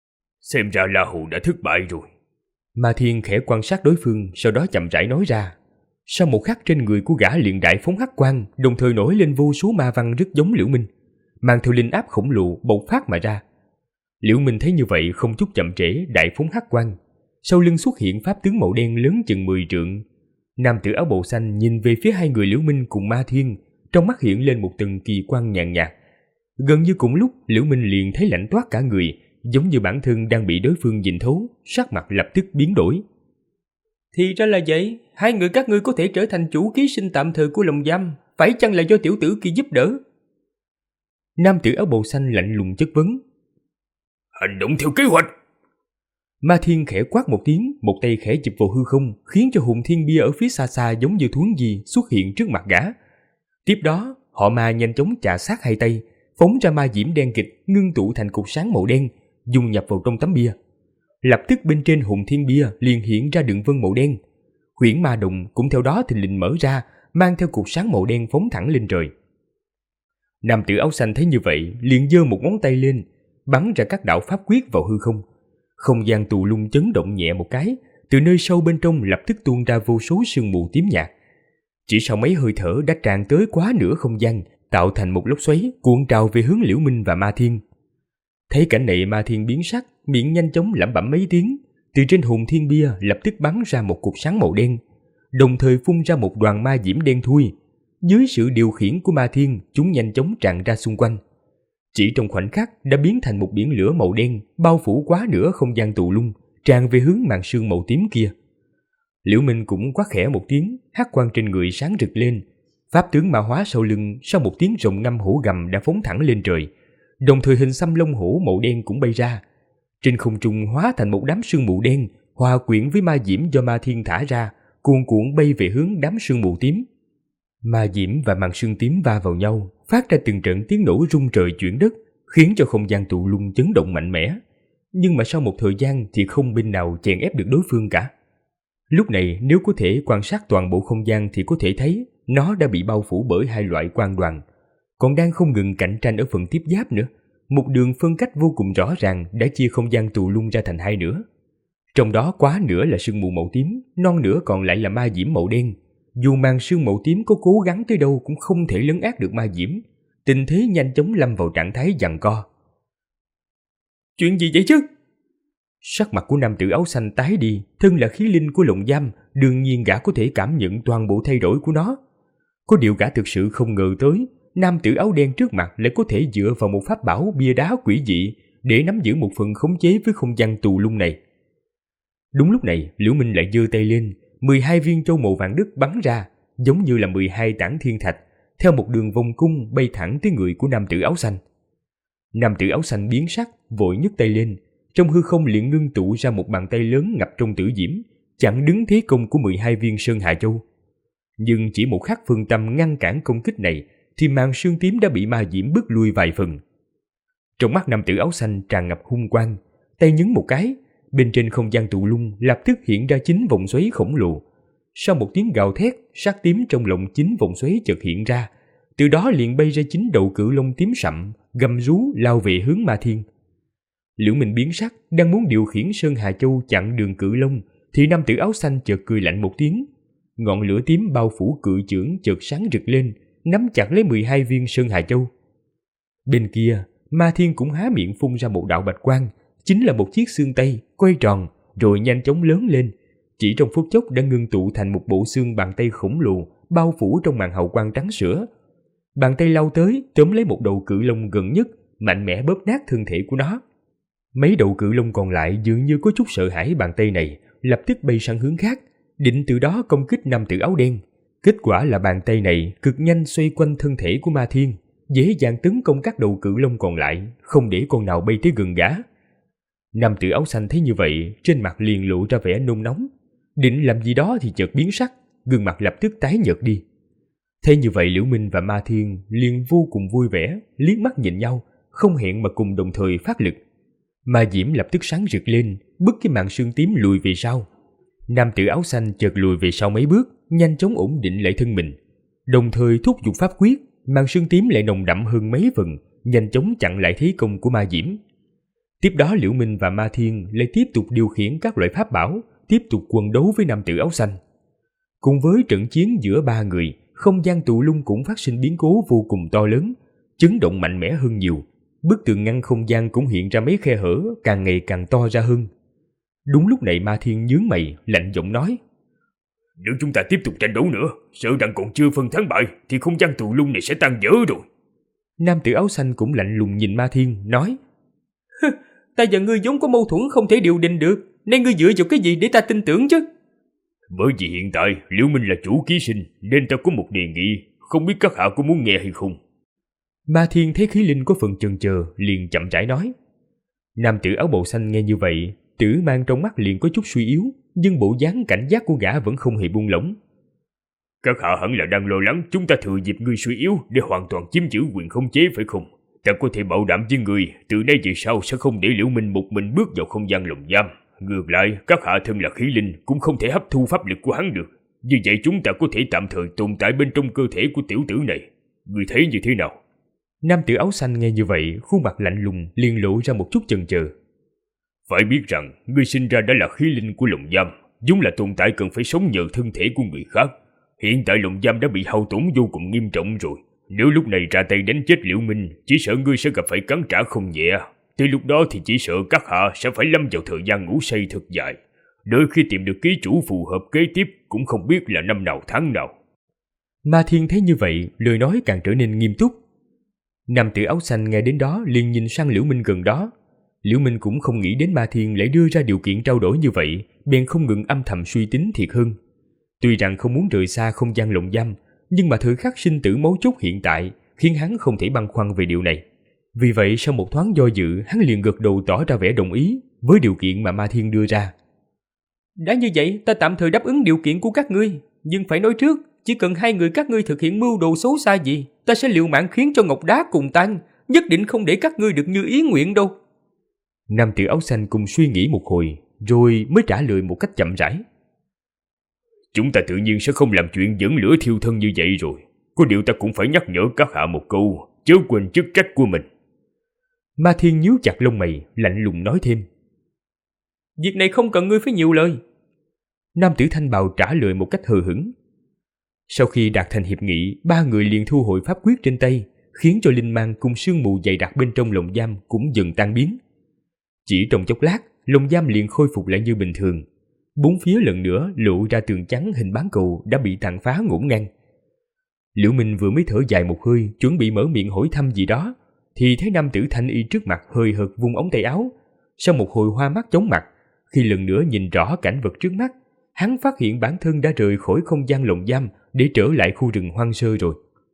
Xem ra La Hù đã thất bại rồi. Ma Thiên khẽ quan sát đối phương, sau đó chậm rãi nói ra. Sau một khắc trên người của gã liền đại phóng hắc quang, đồng thời nổi lên vô số ma văn rất giống Liễu Minh, mang theo linh áp khổng lồ bộc phát mà ra. Liễu Minh thấy như vậy không chút chậm trễ đại phóng hắc quang, sau lưng xuất hiện pháp tướng màu đen lớn chừng 10 trượng. Nam tử áo bào xanh nhìn về phía hai người Liễu Minh cùng Ma Thiên, trong mắt hiện lên một tầng kỳ quang nhàn nhạt. Gần như cùng lúc, Liễu Minh liền thấy lạnh toát cả người, giống như bản thân đang bị đối phương nhìn thấu, sắc mặt lập tức biến đổi. Thì ra là vậy, hai người các ngươi có thể trở thành chủ ký sinh tạm thời của lồng giam, phải chăng là do tiểu tử kia giúp đỡ? Nam tử áo bào xanh lạnh lùng chất vấn. Hành động theo kế hoạch. Ma Thiên khẽ quát một tiếng, một tay khẽ chụp vào hư không, khiến cho hồn thiên bia ở phía xa xa giống như thuấn di xuất hiện trước mặt gã. Tiếp đó, họ Ma nhanh chóng chà sát hai tay, phóng ra ma diễm đen kịch ngưng tụ thành cục sáng màu đen, dung nhập vào trong tấm bia. Lập tức bên trên hồn thiên bia liền hiện ra đường vân màu đen. Huyễn ma đồng cũng theo đó thình lình mở ra, mang theo cục sáng màu đen phóng thẳng lên trời. Nam tử áo xanh thấy như vậy, liền giơ một ngón tay lên, bắn ra các đạo pháp quyết vào hư không. Không gian tù lung chấn động nhẹ một cái, từ nơi sâu bên trong lập tức tuôn ra vô số sương mù tím nhạt. Chỉ sau mấy hơi thở đã tràn tới quá nửa không gian, tạo thành một lốc xoáy cuộn trào về hướng Liễu Minh và Ma Thiên. Thấy cảnh này, Ma Thiên biến sắc, miệng nhanh chóng lẩm bẩm mấy tiếng, từ trên hồn thiên bia lập tức bắn ra một cục sáng màu đen, đồng thời phun ra một đoàn ma diễm đen thui. Dưới sự điều khiển của Ma Thiên, chúng nhanh chóng tràn ra xung quanh. Chỉ trong khoảnh khắc đã biến thành một biển lửa màu đen, bao phủ quá nửa không gian tù lung, tràn về hướng màn sương màu tím kia. Liễu Minh cũng quát khẽ một tiếng, hắc quang trên người sáng rực lên. Pháp tướng ma hóa sau lưng sau một tiếng rồng ngâm hổ gầm đã phóng thẳng lên trời, đồng thời hình xăm lông hổ màu đen cũng bay ra. Trên không trung hóa thành một đám sương mù đen, hòa quyện với ma diễm do Ma Thiên thả ra, cuồn cuộn bay về hướng đám sương mù tím. Ma diễm và màn sương tím va vào nhau, phát ra từng trận tiếng nổ rung trời chuyển đất, khiến cho không gian tù lung chấn động mạnh mẽ. Nhưng mà sau một thời gian thì không bên nào chèn ép được đối phương cả. Lúc này nếu có thể quan sát toàn bộ không gian thì có thể thấy nó đã bị bao phủ bởi hai loại quang đoàn, còn đang không ngừng cạnh tranh ở phần tiếp giáp nữa. Một đường phân cách vô cùng rõ ràng đã chia không gian tù lung ra thành hai nửa. Trong đó quá nửa là sương mù màu tím, non nửa còn lại là ma diễm màu đen. Dù màn sương màu tím có cố gắng tới đâu cũng không thể lấn át được ma diễm. Tình thế nhanh chóng lâm vào trạng thái giằng co. Chuyện gì vậy chứ? Sắc mặt của nam tử áo xanh tái đi, thân là khí linh của lồng giam, đương nhiên gã có thể cảm nhận toàn bộ thay đổi của nó. Có điều gã thực sự không ngờ tới, nam tử áo đen trước mặt lại có thể dựa vào một pháp bảo bia đá quỷ dị để nắm giữ một phần khống chế với không gian tù lung này. Đúng lúc này, Liễu Minh lại giơ tay lên, 12 viên châu màu vàng đất bắn ra, giống như là 12 tảng thiên thạch, theo một đường vòng cung bay thẳng tới người của nam tử áo xanh. Nam tử áo xanh biến sắc, vội nhấc tay lên, trong hư không liền ngưng tụ ra một bàn tay lớn ngập trong tử diễm, chặn đứng thế công của 12 viên sơn hà châu. Nhưng chỉ một khắc phân tâm ngăn cản công kích này, thì màn sương tím đã bị ma diễm bước lui vài phần. Trong mắt nam tử áo xanh tràn ngập hung quang, tay nhấn một cái, bên trên không gian tù lung lập tức hiện ra 9 vòng xoáy khổng lồ. Sau một tiếng gào thét, sắc tím trong lồng 9 vòng xoáy chợt hiện ra, từ đó liền bay ra 9 đầu cự long tím sậm, gầm rú lao về hướng Ma Thiên. Liễu Minh biến sắc, đang muốn điều khiển sơn hà châu chặn đường cự long, thì nam tử áo xanh chợt cười lạnh một tiếng. Ngọn lửa tím bao phủ cự chưởng chợt sáng rực lên, nắm chặt lấy 12 viên sơn hà châu. Bên kia, Ma Thiên cũng há miệng phun ra một đạo bạch quang, chính là một chiếc xương tay quay tròn rồi nhanh chóng lớn lên, chỉ trong phút chốc đã ngưng tụ thành một bộ xương bàn tay khổng lồ bao phủ trong màn hào quang trắng sữa. Bàn tay lao tới tóm lấy một đầu cự long gần nhất, mạnh mẽ bóp nát thân thể của nó. Mấy đầu cự long còn lại dường như có chút sợ hãi bàn tay này, lập tức bay sang hướng khác, định từ đó công kích nam tử áo đen. Kết quả là bàn tay này cực nhanh xoay quanh thân thể của Ma Thiên, dễ dàng tấn công các đầu cự long còn lại, không để con nào bay tới gần gã. Nam tử áo xanh thấy như vậy, trên mặt liền lộ ra vẻ nôn nóng, định làm gì đó thì chợt biến sắc, gương mặt lập tức tái nhợt đi. Thế như vậy, Liễu Minh và Ma Thiên liền vô cùng vui vẻ, liếc mắt nhìn nhau, không hẹn mà cùng đồng thời phát lực. Ma diễm lập tức sáng rực lên, bức cái màn sương tím lùi về sau. Nam tử áo xanh chợt lùi về sau mấy bước, nhanh chóng ổn định lại thân mình, đồng thời thúc giục pháp quyết, màn sương tím lại nồng đậm hơn mấy phần, nhanh chóng chặn lại thế công của ma diễm. Tiếp đó Liễu Minh và Ma Thiên lại tiếp tục điều khiển các loại pháp bảo, tiếp tục quần đấu với nam tử áo xanh. Cùng với trận chiến giữa ba người, không gian tù lung cũng phát sinh biến cố vô cùng to lớn, chấn động mạnh mẽ hơn nhiều. Bức tường ngăn không gian cũng hiện ra mấy khe hở càng ngày càng to ra hơn. Đúng lúc này Ma Thiên nhướng mày, lạnh giọng nói: Nếu chúng ta tiếp tục tranh đấu nữa, sợ rằng còn chưa phân thắng bại thì không gian tù lung này sẽ tan vỡ rồi. Nam tử áo xanh cũng lạnh lùng nhìn Ma Thiên, nói: Ta và ngươi vốn có mâu thuẫn không thể điều đình được, nên ngươi dựa vào cái gì để ta tin tưởng chứ? Bởi vì hiện tại Liễu Minh là chủ ký sinh, nên ta có một đề nghị, không biết các hạ có muốn nghe hay không? Ma Thiên thấy khí linh có phần chần chờ, liền chậm rãi nói. Nam tử áo bào xanh nghe như vậy, tử mang trong mắt liền có chút suy yếu, nhưng bộ dáng cảnh giác của gã vẫn không hề buông lỏng. Các hạ hẳn là đang lo lắng chúng ta thừa dịp ngươi suy yếu để hoàn toàn chiếm giữ quyền khống chế phải không? Ta có thể bảo đảm với ngươi, từ nay về sau sẽ không để Liễu Minh một mình bước vào không gian lồng giam. Ngược lại, các hạ thân là khí linh cũng không thể hấp thu pháp lực của hắn được. Như vậy chúng ta có thể tạm thời tồn tại bên trong cơ thể của tiểu tử này. Ngươi thấy như thế nào? Nam tử áo xanh nghe như vậy, khuôn mặt lạnh lùng liền lộ ra một chút chần chờ. Phải biết rằng, ngươi sinh ra đã là khí linh của lồng giam, vốn là tồn tại cần phải sống nhờ thân thể của người khác. Hiện tại lồng giam đã bị hao tổn vô cùng nghiêm trọng rồi. Nếu lúc này ra tay đánh chết Liễu Minh, chỉ sợ ngươi sẽ gặp phải cắn trả không nhẹ. Tới lúc đó thì chỉ sợ các hạ sẽ phải lâm vào thời gian ngủ say thật dài. Đợi khi tìm được ký chủ phù hợp kế tiếp cũng không biết là năm nào tháng nào. Ma Thiên thấy như vậy, lời nói càng trở nên nghiêm túc. Nam tử áo xanh nghe đến đó liền nhìn sang Liễu Minh gần đó. Liễu Minh cũng không nghĩ đến Ma Thiên lại đưa ra điều kiện trao đổi như vậy, bèn không ngừng âm thầm suy tính thiệt hơn. Tuy rằng không muốn rời xa không gian lồng giam, nhưng mà thời khắc sinh tử mấu chốt hiện tại khiến hắn không thể băn khoăn về điều này. Vì vậy sau một thoáng do dự, hắn liền gật đầu tỏ ra vẻ đồng ý với điều kiện mà Ma Thiên đưa ra. Đã như vậy, ta tạm thời đáp ứng điều kiện của các ngươi, nhưng phải nói trước, chỉ cần hai người các ngươi thực hiện mưu đồ xấu xa gì, ta sẽ liều mạng khiến cho ngọc đá cùng tan, nhất định không để các ngươi được như ý nguyện đâu. Nam tử áo xanh cùng suy nghĩ một hồi, rồi mới trả lời một cách chậm rãi. Chúng ta tự nhiên sẽ không làm chuyện dẫn lửa thiêu thân như vậy rồi. Có điều ta cũng phải nhắc nhở các hạ một câu, chớ quên chức trách của mình. Ma Thiên nhíu chặt lông mày, lạnh lùng nói thêm. Việc này không cần ngươi phải nhiều lời. Nam tử thanh bào trả lời một cách hờ hững. Sau khi đạt thành hiệp nghị, ba người liền thu hồi pháp quyết trên tay, khiến cho linh mang cùng sương mù dày đặc bên trong lồng giam cũng dần tan biến. Chỉ trong chốc lát, lồng giam liền khôi phục lại như bình thường. Bốn phía lần nữa lộ ra tường trắng hình bán cầu đã bị tàn phá ngổn ngang. Liễu Minh vừa mới thở dài một hơi, chuẩn bị mở miệng hỏi thăm gì đó, thì thấy nam tử thanh y trước mặt hơi hợt vung ống tay áo. Sau một hồi hoa mắt chóng mặt, khi lần nữa nhìn rõ cảnh vật trước mắt, hắn phát hiện bản thân đã rời khỏi không gian lồng giam để trở lại khu rừng hoang sơ rồi.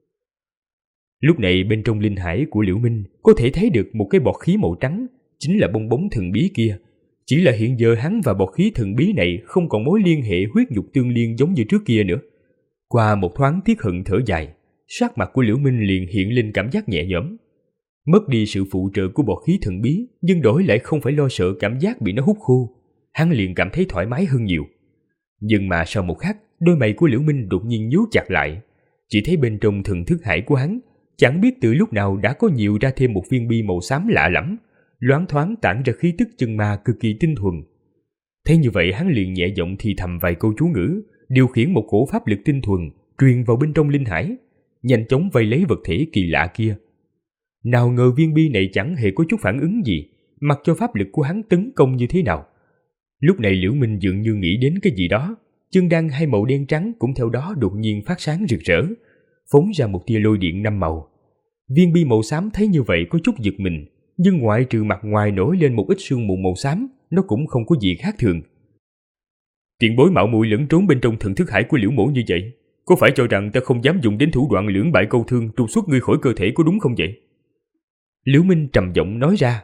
Lúc này bên trong linh hải của Liễu Minh có thể thấy được một cái bọt khí màu trắng, chính là bong bóng thần bí kia. Chỉ là hiện giờ hắn và bọt khí thần bí này không còn mối liên hệ huyết nhục tương liên giống như trước kia nữa. Qua một thoáng tiếc hận thở dài, sắc mặt của Liễu Minh liền hiện lên cảm giác nhẹ nhõm. Mất đi sự phụ trợ của bọt khí thần bí, nhưng đổi lại không phải lo sợ cảm giác bị nó hút khô, hắn liền cảm thấy thoải mái hơn nhiều. Nhưng mà sau một khắc, đôi mày của Liễu Minh đột nhiên nhíu chặt lại. Chỉ thấy bên trong thần thức hải của hắn, chẳng biết từ lúc nào đã có nhiều ra thêm một viên bi màu xám lạ lẫm, loáng thoáng tản ra khí tức chân ma cực kỳ tinh thuần. Thế như vậy hắn liền nhẹ giọng thì thầm vài câu chú ngữ, điều khiển một cổ pháp lực tinh thuần truyền vào bên trong linh hải, nhanh chóng vây lấy vật thể kỳ lạ kia. Nào ngờ viên bi này chẳng hề có chút phản ứng gì, mặc cho pháp lực của hắn tấn công như thế nào. Lúc này Liễu Minh dường như nghĩ đến cái gì đó, chân đăng hai màu đen trắng cũng theo đó đột nhiên phát sáng rực rỡ, phóng ra một tia lôi điện 5 màu. Viên bi màu xám thấy như vậy có chút giật mình, nhưng ngoại trừ mặt ngoài nổi lên một ít sương mù màu xám, nó cũng không có gì khác thường. Tiền bối mạo muội lẫn trốn bên trong thần thức hải của Liễu mỗ như vậy, có phải cho rằng ta không dám dùng đến thủ đoạn lưỡng bại câu thương trục xuất ngươi khỏi cơ thể có đúng không vậy? Liễu Minh trầm giọng nói ra.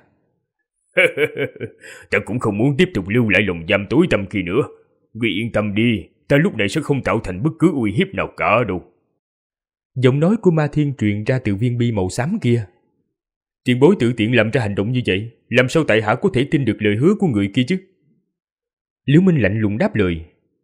Ta cũng không muốn tiếp tục lưu lại lồng giam tối tăm kia nữa. Ngươi yên tâm đi, ta lúc này sẽ không tạo thành bất cứ uy hiếp nào cả đâu. Giọng nói của Ma Thiên truyền ra từ viên bi màu xám kia. Tiền bối tự tiện làm ra hành động như vậy, làm sao tại hạ có thể tin được lời hứa của người kia chứ? Liễu Minh lạnh lùng đáp lời.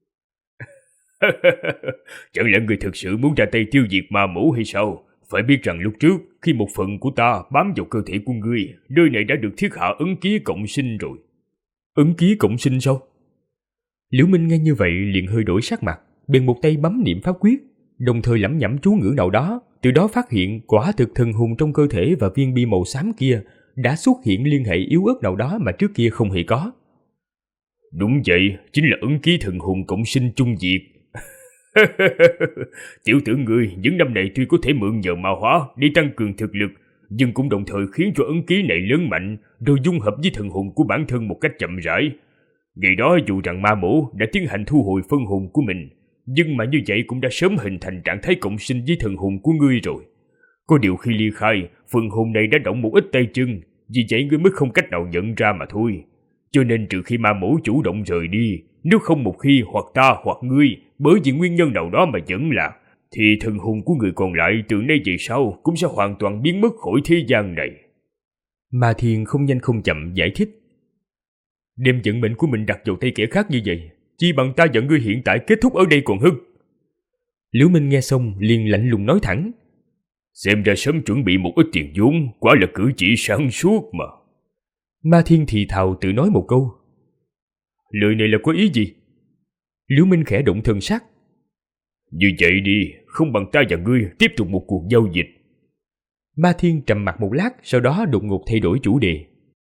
Chẳng lẽ người thực sự muốn ra tay tiêu diệt ma mũ hay sao? Phải biết rằng lúc trước, khi một phần của ta bám vào cơ thể của ngươi, nơi này đã được thiết hạ ấn ký cộng sinh rồi. Ấn ký cộng sinh sao? Liễu Minh nghe như vậy liền hơi đổi sắc mặt, bèn một tay bấm niệm pháp quyết, đồng thời lẩm nhẩm chú ngữ nào đó, từ đó phát hiện quả thực thần hồn trong cơ thể và viên bi màu xám kia đã xuất hiện liên hệ yếu ớt nào đó mà trước kia không hề có. Đúng vậy, chính là ấn ký thần hồn cộng sinh chung diệt. Tiểu tử ngươi những năm này tuy có thể mượn nhờ ma hóa để tăng cường thực lực, nhưng cũng đồng thời khiến cho ấn ký này lớn mạnh rồi dung hợp với thần hồn của bản thân một cách chậm rãi. Ngày đó dù rằng ma mổ đã tiến hành thu hồi phân hồn của mình, nhưng mà như vậy cũng đã sớm hình thành trạng thái cộng sinh với thần hồn của ngươi rồi. Có điều khi ly khai, phần hồn này đã động một ít tay chân, vì vậy ngươi mới không cách nào nhận ra mà thôi. Cho nên trừ khi ma mổ chủ động rời đi, nếu không một khi hoặc ta hoặc ngươi bởi vì nguyên nhân nào đó mà vẫn lạc, thì thần hồn của người còn lại từ nay về sau cũng sẽ hoàn toàn biến mất khỏi thế gian này. Ma Thiên không nhanh không chậm giải thích. Đem vận mệnh của mình đặt vào tay kẻ khác như vậy, chi bằng ta và ngươi hiện tại kết thúc ở đây còn hơn. Liễu Minh nghe xong liền lạnh lùng nói thẳng. Xem ra sớm chuẩn bị một ít tiền vốn, quả là cử chỉ sáng suốt mà. Ma Thiên thì thào tự nói một câu. Lời này là có ý gì? Liễu Minh khẽ động thần sắc. Như vậy đi, không bằng ta và ngươi tiếp tục một cuộc giao dịch. Ma Thiên trầm mặc một lát, sau đó đột ngột thay đổi chủ đề.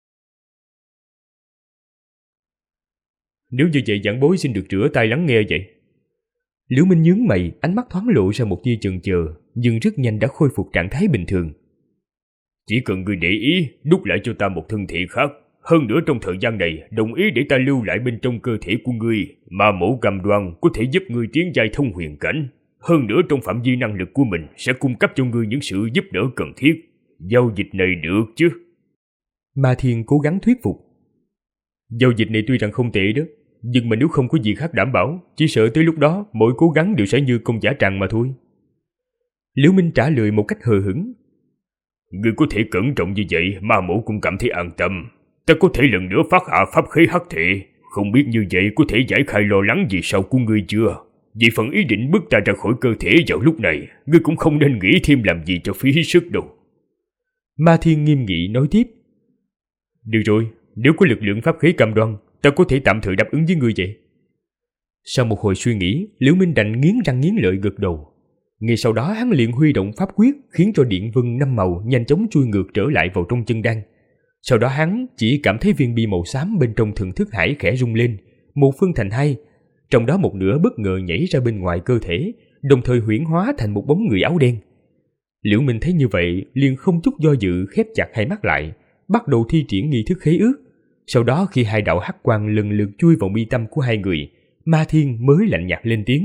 Nếu như vậy vãn bối xin được rửa tay lắng nghe vậy. Liễu Minh nhướng mày, ánh mắt thoáng lộ ra một tia chần chờ, nhưng rất nhanh đã khôi phục trạng thái bình thường. Chỉ cần ngươi để ý, đúc lại cho ta một thân thể khác. Hơn nữa trong thời gian này, đồng ý để ta lưu lại bên trong cơ thể của ngươi, mà mẫu cam đoan có thể giúp ngươi tiến giai thông huyền cảnh. Hơn nữa trong phạm vi năng lực của mình sẽ cung cấp cho ngươi những sự giúp đỡ cần thiết. Giao dịch này được chứ? Ma Thiên cố gắng thuyết phục. Giao dịch này tuy rằng không tệ đó, nhưng mà nếu không có gì khác đảm bảo, chỉ sợ tới lúc đó mỗi cố gắng đều sẽ như công giả tràng mà thôi. Liễu Minh trả lời một cách hờ hững. Ngươi có thể cẩn trọng như vậy, ma mẫu cũng cảm thấy an tâm. Ta có thể lần nữa phát hạ pháp khí hắc thể, không biết như vậy có thể giải khai lo lắng gì sau của ngươi chưa? Vì phần ý định bước ta ra khỏi cơ thể vào lúc này, ngươi cũng không nên nghĩ thêm làm gì cho phí sức đâu. Ma Thiên nghiêm nghị nói tiếp. Được rồi, nếu có lực lượng pháp khí cam đoan, ta có thể tạm thời đáp ứng với ngươi vậy. Sau một hồi suy nghĩ, Liễu Minh đành nghiến răng nghiến lợi gật đầu. Ngay sau đó hắn liền huy động pháp quyết, khiến cho điện vân 5 màu nhanh chóng chui ngược trở lại vào trong chân đan. Sau đó hắn chỉ cảm thấy viên bi màu xám bên trong thần thức hải khẽ rung lên, một phân thành hai, trong đó một nửa bất ngờ nhảy ra bên ngoài cơ thể, đồng thời huyễn hóa thành một bóng người áo đen. Liễu Minh thấy như vậy, liền không chút do dự khép chặt hai mắt lại, bắt đầu thi triển nghi thức khế ước. Sau đó khi hai đạo hắc quang lần lượt chui vào mi tâm của hai người, Ma Thiên mới lạnh nhạt lên tiếng.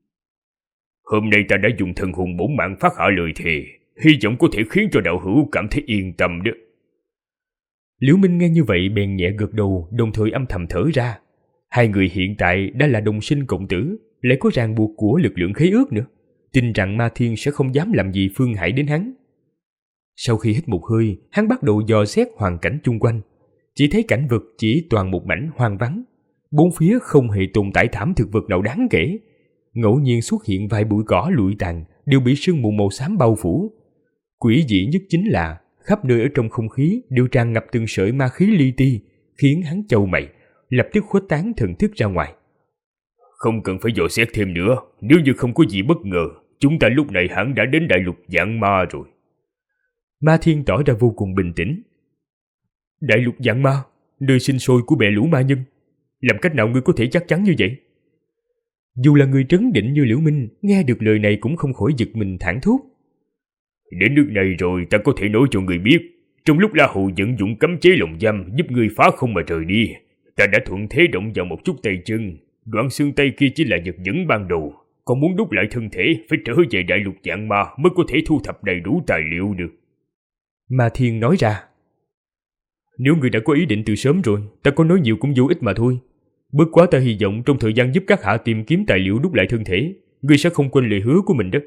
Hôm nay ta đã dùng thần hồn bổn mạng phát hạ lời thề, hy vọng có thể khiến cho đạo hữu cảm thấy yên tâm đó. Liễu Minh nghe như vậy bèn nhẹ gật đầu, đồng thời âm thầm thở ra. Hai người hiện tại đã là đồng sinh cộng tử, lại có ràng buộc của lực lượng khế ước nữa, tin rằng Ma Thiên sẽ không dám làm gì phương hại đến hắn. Sau khi hít một hơi, hắn bắt đầu dò xét hoàn cảnh chung quanh, chỉ thấy cảnh vật chỉ toàn một mảnh hoang vắng, bốn phía không hề tồn tại thảm thực vật nào đáng kể. Ngẫu nhiên xuất hiện vài bụi cỏ lụi tàn đều bị sương mù màu xám bao phủ. Quỷ dị nhất chính là khắp nơi ở trong không khí đều tràn ngập từng sợi ma khí li ti, khiến hắn chau mày, lập tức khuếch tán thần thức ra ngoài. Không cần phải dò xét thêm nữa, nếu như không có gì bất ngờ, chúng ta lúc này hẳn đã đến đại lục Vạn Ma rồi. Ma Thiên tỏ ra vô cùng bình tĩnh. Đại lục Vạn Ma, nơi sinh sôi của bè lũ ma nhân, làm cách nào ngươi có thể chắc chắn như vậy? Dù là người trấn định như Liễu Minh, nghe được lời này cũng không khỏi giật mình thảng thốt. Đến nước này rồi ta có thể nói cho người biết, trong lúc La Hầu vận dụng cấm chế lồng giam giúp ngươi phá không mà rời đi, ta đã thuận thế động vào một chút tay chân. Đoạn xương tay kia chỉ là vật dẫn ban đầu, còn muốn đúc lại thân thể phải trở về đại lục Vạn Ma mới có thể thu thập đầy đủ tài liệu được. Ma Thiên nói ra. Nếu người đã có ý định từ sớm rồi, ta có nói nhiều cũng vô ích mà thôi. Bất quá ta hy vọng trong thời gian giúp các hạ tìm kiếm tài liệu đúc lại thân thể, ngươi sẽ không quên lời hứa của mình đó.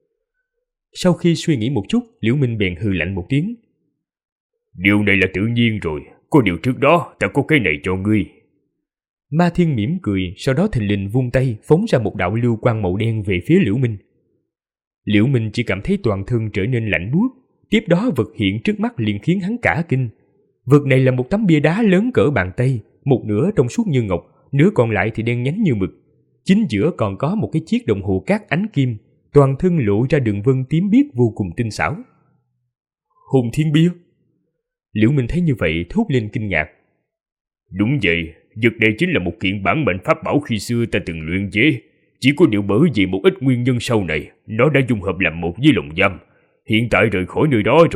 Sau khi suy nghĩ một chút, Liễu Minh bèn hừ lạnh một tiếng. Điều này là tự nhiên rồi, có điều trước đó ta có cái này cho ngươi. Ma Thiên mỉm cười, sau đó thình lình vung tay phóng ra một đạo lưu quang màu đen về phía Liễu Minh. Liễu Minh chỉ cảm thấy toàn thân trở nên lạnh buốt, tiếp đó vật hiện trước mắt liền khiến hắn cả kinh. Vật này là một tấm bia đá lớn cỡ bàn tay, một nửa trong suốt như ngọc, nửa còn lại thì đen nhánh như mực. Chính giữa còn có một cái chiếc đồng hồ cát ánh kim, toàn thân lộ ra đường vân tím biếc vô cùng tinh xảo. Hồn Thiên Bia. Liễu Minh thấy như vậy thốt lên kinh ngạc. Đúng vậy, vật này chính là một kiện bản mệnh pháp bảo khi xưa ta từng luyện chế. Chỉ có điều bởi vì một ít nguyên nhân sau này, nó đã dung hợp làm một với lồng giam. Hiện tại rời khỏi nơi đó rồi,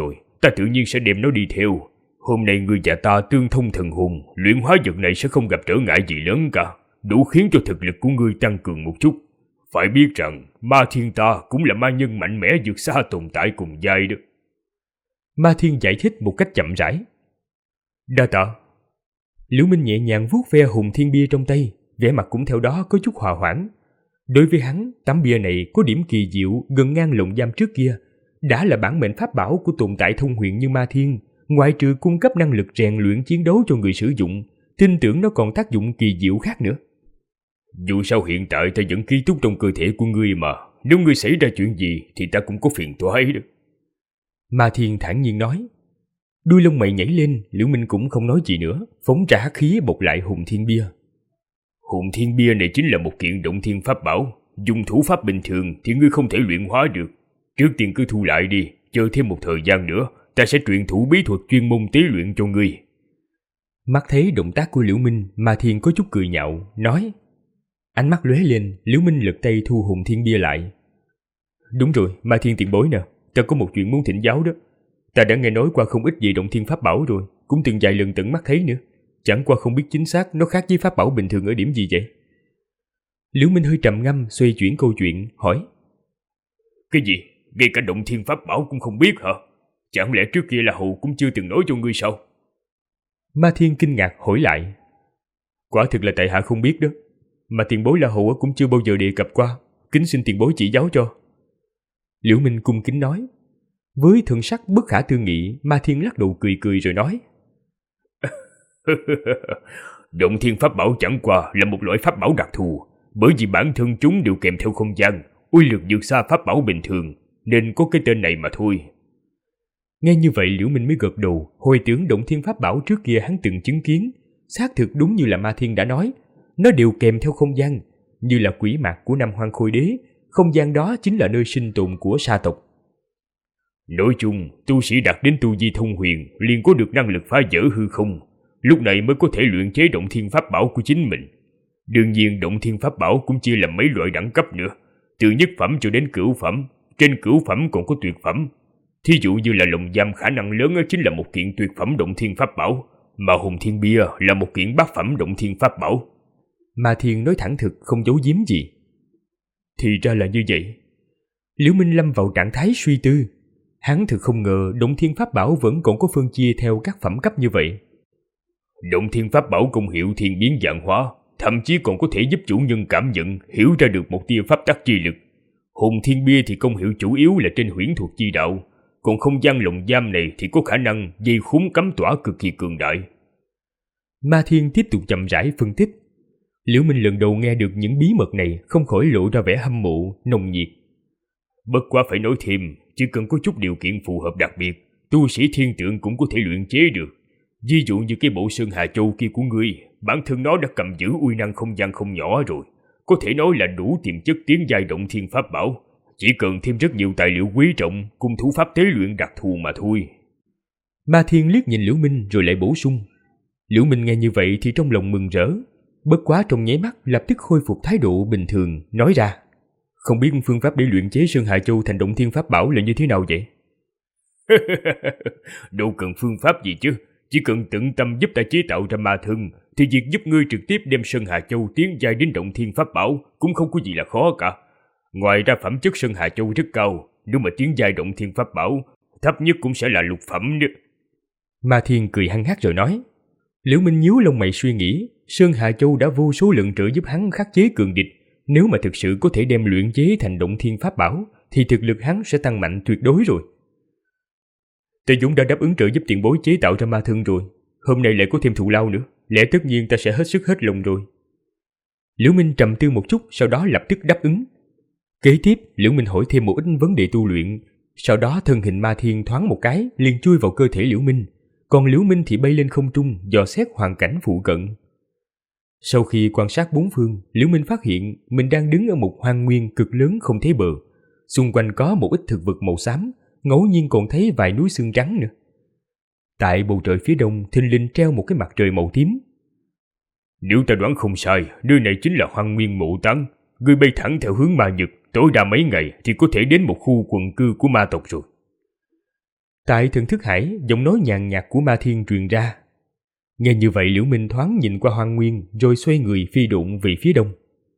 ta tự nhiên sẽ đem nó đi theo. Hôm nay ngươi và ta tương thông thần hồn, luyện hóa vật này sẽ không gặp trở ngại gì lớn cả, đủ khiến cho thực lực của ngươi tăng cường một chút. Phải biết rằng Ma Thiên ta cũng là ma nhân mạnh mẽ vượt xa tồn tại cùng giai đó. Ma Thiên giải thích một cách chậm rãi. Đa tạ. Liễu Minh nhẹ nhàng vuốt ve hùng thiên bia trong tay, vẻ mặt cũng theo đó có chút hòa hoãn. Đối với hắn, tấm bia này có điểm kỳ diệu gần ngang lồng giam trước kia, đã là bản mệnh pháp bảo của tồn tại thông huyền như Ma Thiên, ngoại trừ cung cấp năng lực rèn luyện chiến đấu cho người sử dụng, tin tưởng nó còn tác dụng kỳ diệu khác nữa. Dù sao hiện tại ta vẫn ký túc trong cơ thể của ngươi mà, nếu ngươi xảy ra chuyện gì thì ta cũng có phiền toái đó. Ma Thiên thản nhiên nói. Đuôi lông mày nhảy lên, Liễu Minh cũng không nói gì nữa, phóng ra hắc khí bộc lại hùng thiên bia. Hùng thiên bia này chính là một kiện động thiên pháp bảo, dùng thủ pháp bình thường thì ngươi không thể luyện hóa được. Trước tiên cứ thu lại đi, chờ thêm một thời gian nữa, ta sẽ truyền thụ bí thuật chuyên môn tế luyện cho ngươi. Mắt thấy động tác của Liễu Minh, Ma Thiên có chút cười nhạo, nói. Ánh mắt lóe lên, Liễu Minh lật tay thu hùng thiên bia lại. Đúng rồi, Ma Thiên tiền bối nè, ta có một chuyện muốn thỉnh giáo đó. Ta đã nghe nói qua không ít về động thiên pháp bảo rồi, cũng từng vài lần tận mắt thấy nữa. Chẳng qua không biết chính xác nó khác với pháp bảo bình thường ở điểm gì vậy. Liễu Minh hơi trầm ngâm, xoay chuyển câu chuyện, hỏi. Cái gì? Ngay cả động thiên pháp bảo cũng không biết hả? Chẳng lẽ trước kia là Hầu cũng chưa từng nói cho ngươi sao? Ma Thiên kinh ngạc hỏi lại. Quả thực là tại hạ không biết đó, mà tiền bối là Hầu cũng chưa bao giờ đề cập qua, kính xin tiền bối chỉ giáo cho. Liễu Minh cung kính nói. Với thần sắc bất khả tư nghị, Ma Thiên lắc đầu cười cười rồi nói. Động thiên pháp bảo chẳng qua là một loại pháp bảo đặc thù, bởi vì bản thân chúng đều kèm theo không gian, uy lực vượt xa pháp bảo bình thường, nên có cái tên này mà thôi. Nghe như vậy Liễu Minh mới gật đầu, hồi tưởng động thiên pháp bảo trước kia hắn từng chứng kiến, xác thực đúng như là Ma Thiên đã nói, nó đều kèm theo không gian, như là quỷ mạc của Nam Hoang Khôi Đế, không gian đó chính là nơi sinh tồn của sa tộc. Nói chung, tu sĩ đạt đến tu vi thông huyền liền có được năng lực phá vỡ hư không, lúc này mới có thể luyện chế động thiên pháp bảo của chính mình. Đương nhiên động thiên pháp bảo cũng chia làm mấy loại đẳng cấp nữa, từ nhất phẩm cho đến cửu phẩm, trên cửu phẩm còn có tuyệt phẩm. Thí dụ như là lồng giam khả năng lớn chính là một kiện tuyệt phẩm động thiên pháp bảo, mà hùng thiên bia là một kiện bát phẩm động thiên pháp bảo. Ma Thiên nói thẳng thực, không giấu giếm gì. Thì ra là như vậy. Liễu Minh lâm vào trạng thái suy tư. Hắn thực không ngờ động thiên pháp bảo vẫn còn có phân chia theo các phẩm cấp như vậy. Động thiên pháp bảo công hiệu thiên biến vạn hóa, thậm chí còn có thể giúp chủ nhân cảm nhận, hiểu ra được một tia pháp tắc chi lực. Hùng thiên bia thì công hiệu chủ yếu là trên huyễn thuật chi đạo, còn không gian lồng giam này thì có khả năng dây khốn cấm tỏa cực kỳ cường đại. Ma Thiên tiếp tục chậm rãi phân tích. Liễu Minh lần đầu nghe được những bí mật này, không khỏi lộ ra vẻ hâm mộ, nồng nhiệt. Bất quá phải nói thêm, chỉ cần có chút điều kiện phù hợp đặc biệt, tu sĩ thiên tượng cũng có thể luyện chế được. Ví dụ như cái bộ Sơn Hà Châu kia của ngươi, bản thân nó đã cầm giữ uy năng không gian không nhỏ rồi, có thể nói là đủ tiềm chất tiến giai động thiên pháp bảo, chỉ cần thêm rất nhiều tài liệu quý trọng cùng thủ pháp tế luyện đặc thù mà thôi. Ma Thiên liếc nhìn Liễu Minh rồi lại bổ sung. Liễu Minh nghe như vậy thì trong lòng mừng rỡ, bất quá trong nháy mắt lập tức khôi phục thái độ bình thường, nói ra. Không biết phương pháp để luyện chế Sơn Hà Châu thành động thiên pháp bảo là như thế nào vậy? Đâu cần phương pháp gì chứ, chỉ cần tận tâm giúp ta chế tạo ra ma thân, thì việc giúp ngươi trực tiếp đem Sơn Hà Châu tiến giai đến động thiên pháp bảo cũng không có gì là khó cả. Ngoài ra phẩm chất Sơn Hà Châu rất cao, nếu mà tiến giai động thiên pháp bảo, thấp nhất cũng sẽ là lục phẩm nữa. Ma Thiên cười hăng hắc rồi nói. Liễu Minh nhíu lông mày suy nghĩ, Sơn Hà Châu đã vô số lần trợ giúp hắn khắc chế cường địch, nếu mà thực sự có thể đem luyện chế thành động thiên pháp bảo, thì thực lực hắn sẽ tăng mạnh tuyệt đối rồi. Ta Dũng đã đáp ứng trợ giúp tiền bối chế tạo ra ma thân rồi, hôm nay lại có thêm thù lao nữa, lẽ tất nhiên ta sẽ hết sức hết lòng rồi. Liễu Minh trầm tư một chút, sau đó lập tức đáp ứng. Kế tiếp, Liễu Minh hỏi thêm một ít vấn đề tu luyện, sau đó thân hình Ma Thiên thoáng một cái liền chui vào cơ thể Liễu Minh, còn Liễu Minh thì bay lên không trung dò xét hoàn cảnh phụ cận. Sau khi quan sát bốn phương, Liễu Minh phát hiện mình đang đứng ở một hoang nguyên cực lớn không thấy bờ, xung quanh có một ít thực vật màu xám, ngẫu nhiên còn thấy vài núi xương trắng nữa. Tại bầu trời phía đông thình lình treo một cái mặt trời màu tím. Nếu ta đoán không sai, nơi này chính là hoang nguyên Mộ Táng. Ngươi bay thẳng theo hướng ma nhật, tối đa mấy ngày thì có thể đến một khu quần cư của ma tộc rồi. Tại thần thức hải, giọng nói nhàn nhạt của Ma Thiên truyền ra. Nghe như vậy, Liễu Minh thoáng nhìn qua Hoang Nguyên rồi xoay người phi độn về phía đông.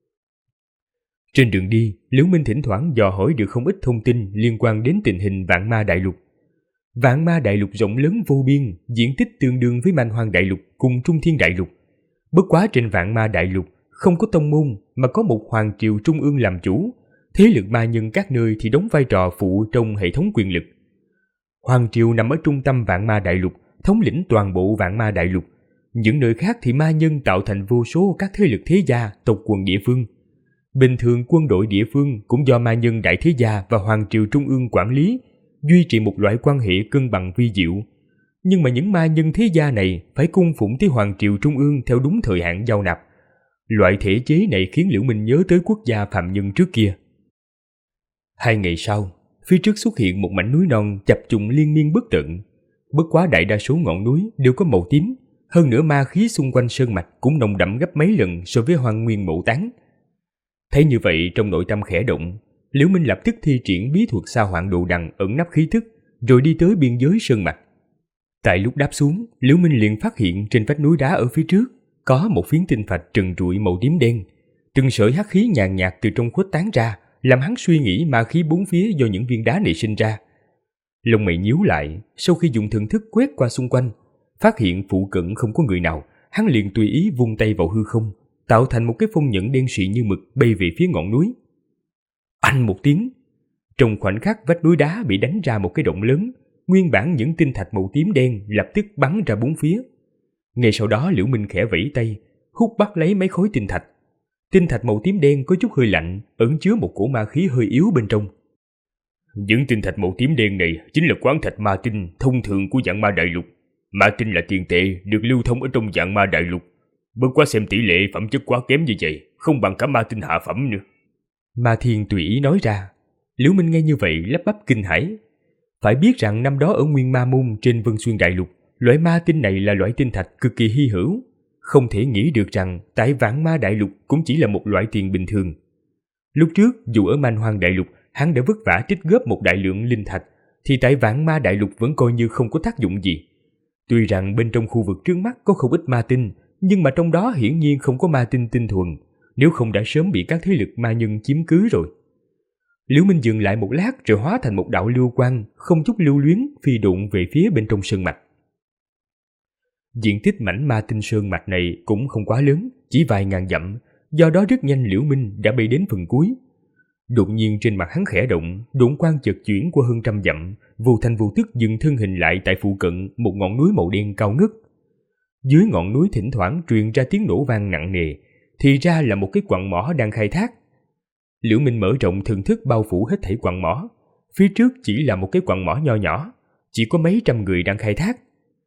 Trên đường đi, Liễu Minh thỉnh thoảng dò hỏi được không ít thông tin liên quan đến tình hình Vạn Ma Đại Lục. Vạn Ma Đại Lục rộng lớn vô biên, diện tích tương đương với Man Hoang Đại Lục cùng Trung Thiên Đại Lục. Bất quá trên Vạn Ma Đại Lục không có tông môn mà có một hoàng triều trung ương làm chủ, thế lực ma nhân các nơi thì đóng vai trò phụ trong hệ thống quyền lực. Hoàng triều nằm ở trung tâm Vạn Ma Đại Lục, thống lĩnh toàn bộ Vạn Ma Đại Lục. Những nơi khác thì ma nhân tạo thành vô số các thế lực thế gia, tộc quần địa phương. Bình thường quân đội địa phương cũng do ma nhân đại thế gia và hoàng triều trung ương quản lý, duy trì một loại quan hệ cân bằng vi diệu. Nhưng mà những ma nhân thế gia này phải cung phụng tới hoàng triều trung ương theo đúng thời hạn giao nạp. Loại thể chế này khiến Liễu Minh nhớ tới quốc gia phạm nhân trước kia. 2 ngày sau, phía trước xuất hiện một mảnh núi non chập trùng liên miên bất tận. Bất quá đại đa số ngọn núi đều có màu tím, hơn nữa ma khí xung quanh sơn mạch cũng nồng đậm gấp mấy lần so với Hoang Nguyên Mộ Tán. Thấy như vậy, trong nội tâm khẽ động, Liễu Minh lập tức thi triển bí thuật Sa Hoạn Đồ Đằng ẩn nấp khí tức, rồi đi tới biên giới sơn mạch. Tại lúc đáp xuống, Liễu Minh liền phát hiện trên vách núi đá ở phía trước có một phiến tinh thạch trần trụi màu tím đen. Từng sợi hắc khí nhàn nhạt từ trong khuếch tán ra, làm hắn suy nghĩ ma khí bốn phía do những viên đá này sinh ra. Lông mày nhíu lại, sau khi dùng thần thức quét qua xung quanh, phát hiện phụ cận không có người nào, hắn liền tùy ý vung tay vào hư không, tạo thành một cái phong nhẫn đen xị như mực bay về phía ngọn núi. Oanh một tiếng, trong khoảnh khắc vách núi đá bị đánh ra một cái động lớn, nguyên bản những tinh thạch màu tím đen lập tức bắn ra bốn phía. Ngay sau đó Liễu Minh khẽ vẫy tay, hút bắt lấy mấy khối tinh thạch. Tinh thạch màu tím đen có chút hơi lạnh, ẩn chứa một cổ ma khí hơi yếu bên trong. Những tinh thạch màu tím đen này chính là quán thạch ma tinh thông thường của Vạn Ma Đại Lục. Ma tinh là tiền tệ được lưu thông ở trong Vạn Ma Đại Lục. Bất quá xem tỷ lệ phẩm chất quá kém như vậy, không bằng cả ma tinh hạ phẩm nữa. Ma Thiên tùy ý nói ra. Liễu Minh nghe như vậy lắp bắp kinh hãi. Phải biết rằng năm đó ở Nguyên Ma Môn trên Vân Xuyên Đại Lục, loại ma tinh này là loại tinh thạch cực kỳ hy hữu. Không thể nghĩ được rằng tại Vạn Ma Đại Lục cũng chỉ là một loại tiền bình thường. Lúc trước dù ở Man Hoang Đại Lục hắn đã vất vả trích góp một đại lượng linh thạch, thì tại Vạn Ma Đại Lục vẫn coi như không có tác dụng gì. Tuy rằng bên trong khu vực trước mắt có không ít ma tinh, nhưng mà trong đó hiển nhiên không có ma tinh tinh thuần, nếu không đã sớm bị các thế lực ma nhân chiếm cứ rồi. Liễu Minh dừng lại một lát rồi hóa thành một đạo lưu quang, không chút lưu luyến phi độn về phía bên trong sơn mạch. Diện tích mảnh ma tinh sơn mạch này cũng không quá lớn, chỉ vài ngàn dặm, do đó rất nhanh Liễu Minh đã bay đến phần cuối. Đột nhiên trên mặt hắn khẽ động, độn quang chợt chuyển qua hơn trăm dặm, vô thành vô tức dừng thân hình lại tại phụ cận một ngọn núi màu đen cao ngất. Dưới ngọn núi thỉnh thoảng truyền ra tiếng nổ vang nặng nề, thì ra là một cái quặng mỏ đang khai thác. Liễu Minh mở rộng thần thức bao phủ hết thảy quặng mỏ. Phía trước chỉ là một cái quặng mỏ nho nhỏ, chỉ có mấy trăm người đang khai thác.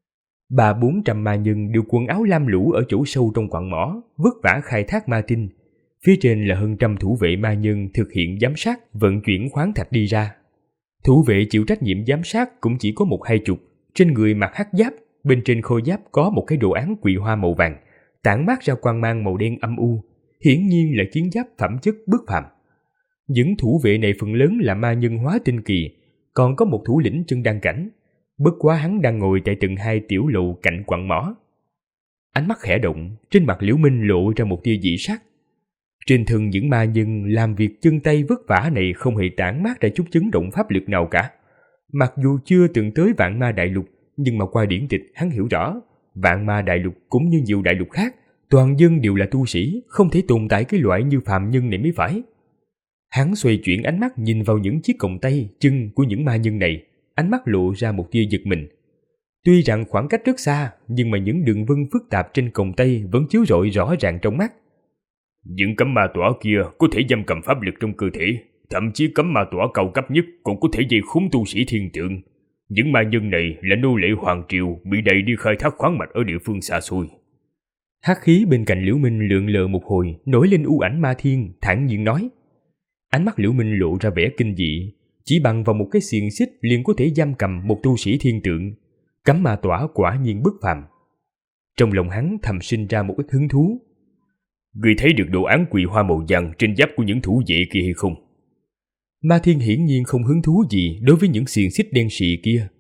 300-400 ma nhân đều quần áo lam lũ ở chỗ sâu trong quặng mỏ, vất vả khai thác ma tinh. Phía trên là hơn trăm thủ vệ ma nhân thực hiện giám sát vận chuyển khoáng thạch đi ra. Thủ vệ chịu trách nhiệm giám sát cũng chỉ có 1-2 chục, trên người mặc hắc giáp, bên trên khôi giáp có một cái đồ án quỳ hoa màu vàng, tản mát ra quang mang màu đen âm u, hiển nhiên là chiến giáp phẩm chất bất phàm. Những thủ vệ này phần lớn là ma nhân hóa tinh kỳ, còn có một thủ lĩnh chân đan cảnh. Bất quá hắn đang ngồi tại tầng 2 tiểu lộ cạnh quặng mỏ. Ánh mắt khẽ động, trên mặt Liễu Minh lộ ra một tia dị sắc. Trên thân những ma nhân làm việc chân tay vất vả này không hề tản mát ra chút chấn động pháp lực nào cả. Mặc dù chưa từng tới Vạn Ma Đại Lục, nhưng mà qua điển tịch hắn hiểu rõ, Vạn Ma Đại Lục cũng như nhiều đại lục khác, toàn dân đều là tu sĩ, không thể tồn tại cái loại như phàm nhân này mới phải. Hắn xoay chuyển ánh mắt nhìn vào những chiếc còng tay, chân của những ma nhân này, ánh mắt lộ ra một tia giật mình. Tuy rằng khoảng cách rất xa, nhưng mà những đường vân phức tạp trên còng tay vẫn chiếu rọi rõ ràng trong mắt. Những cấm ma tỏa kia có thể giam cầm pháp lực trong cơ thể, thậm chí cấm ma tỏa cao cấp nhất còn có thể dây khốn tu sĩ thiên tượng. Những ma nhân này là nô lệ hoàng triều bị đẩy đi khai thác khoáng mạch ở địa phương xa xôi. Hắc khí bên cạnh Liễu Minh lượn lờ một hồi, nổi lên u ảnh Ma Thiên, thản nhiên nói. Ánh mắt Liễu Minh lộ ra vẻ kinh dị, chỉ bằng vào một cái xiềng xích liền có thể giam cầm một tu sĩ thiên tượng, cấm ma tỏa quả nhiên bất phàm. Trong lòng hắn thầm sinh ra một ít hứng thú. Người thấy được đồ án quỳ hoa màu vàng trên giáp của những thủ vệ kia hay không? Ma Thiên hiển nhiên không hứng thú gì đối với những xiềng xích đen xị kia,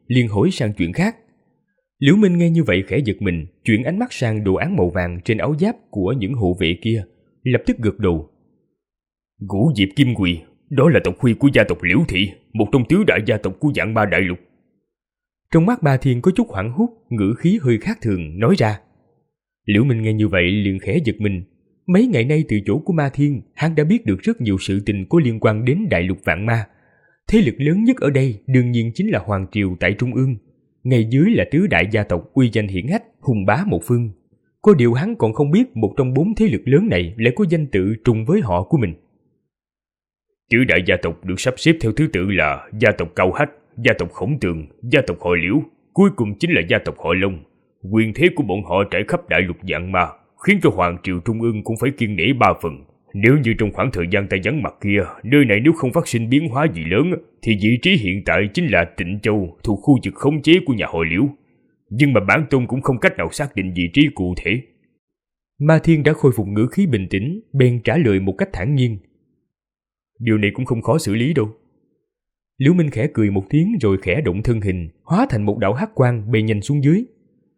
liền hỏi sang chuyện khác. Liễu Minh nghe như vậy khẽ giật mình, chuyển ánh mắt sang đồ án màu vàng trên áo giáp của những hộ vệ kia, lập tức gật đầu. Ngũ Diệp Kim Quỳ, đó là tộc huy của gia tộc Liễu Thị, một trong tứ đại gia tộc của Vạn Ma Đại Lục. Trong mắt Ma Thiên có chút hoảng hốt, ngữ khí hơi khác thường nói ra. Liễu Minh nghe như vậy liền khẽ giật mình. Mấy ngày nay từ chỗ của Ma Thiên, hắn đã biết được rất nhiều sự tình có liên quan đến Đại Lục Vạn Ma. Thế lực lớn nhất ở đây đương nhiên chính là Hoàng Triều tại Trung ương. Ngay dưới là tứ đại gia tộc uy danh hiển hách, hùng bá một phương. Có điều hắn còn không biết một trong 4 thế lực lớn này lại có danh tự trùng với họ của mình. Tứ đại gia tộc được sắp xếp theo thứ tự là gia tộc Cao Hách, gia tộc Khổng Tường, gia tộc họ Liễu, cuối cùng chính là gia tộc họ Long. Quyền thế của bọn họ trải khắp Đại Lục Vạn Ma, khiến cho Hoàng Triều Trung ương cũng phải kiêng nể 3 phần. Nếu như trong khoảng thời gian ta vắng mặt kia, nơi này nếu không phát sinh biến hóa gì lớn, thì vị trí hiện tại chính là Tịnh Châu, thuộc khu vực khống chế của nhà họ Liễu. Nhưng mà bản tôn cũng không cách nào xác định vị trí cụ thể. Ma Thiên đã khôi phục ngữ khí bình tĩnh, bèn trả lời một cách thản nhiên. Điều này cũng không khó xử lý đâu. Liễu Minh khẽ cười một tiếng rồi khẽ động thân hình, hóa thành một đạo hắc quang bay nhanh xuống dưới.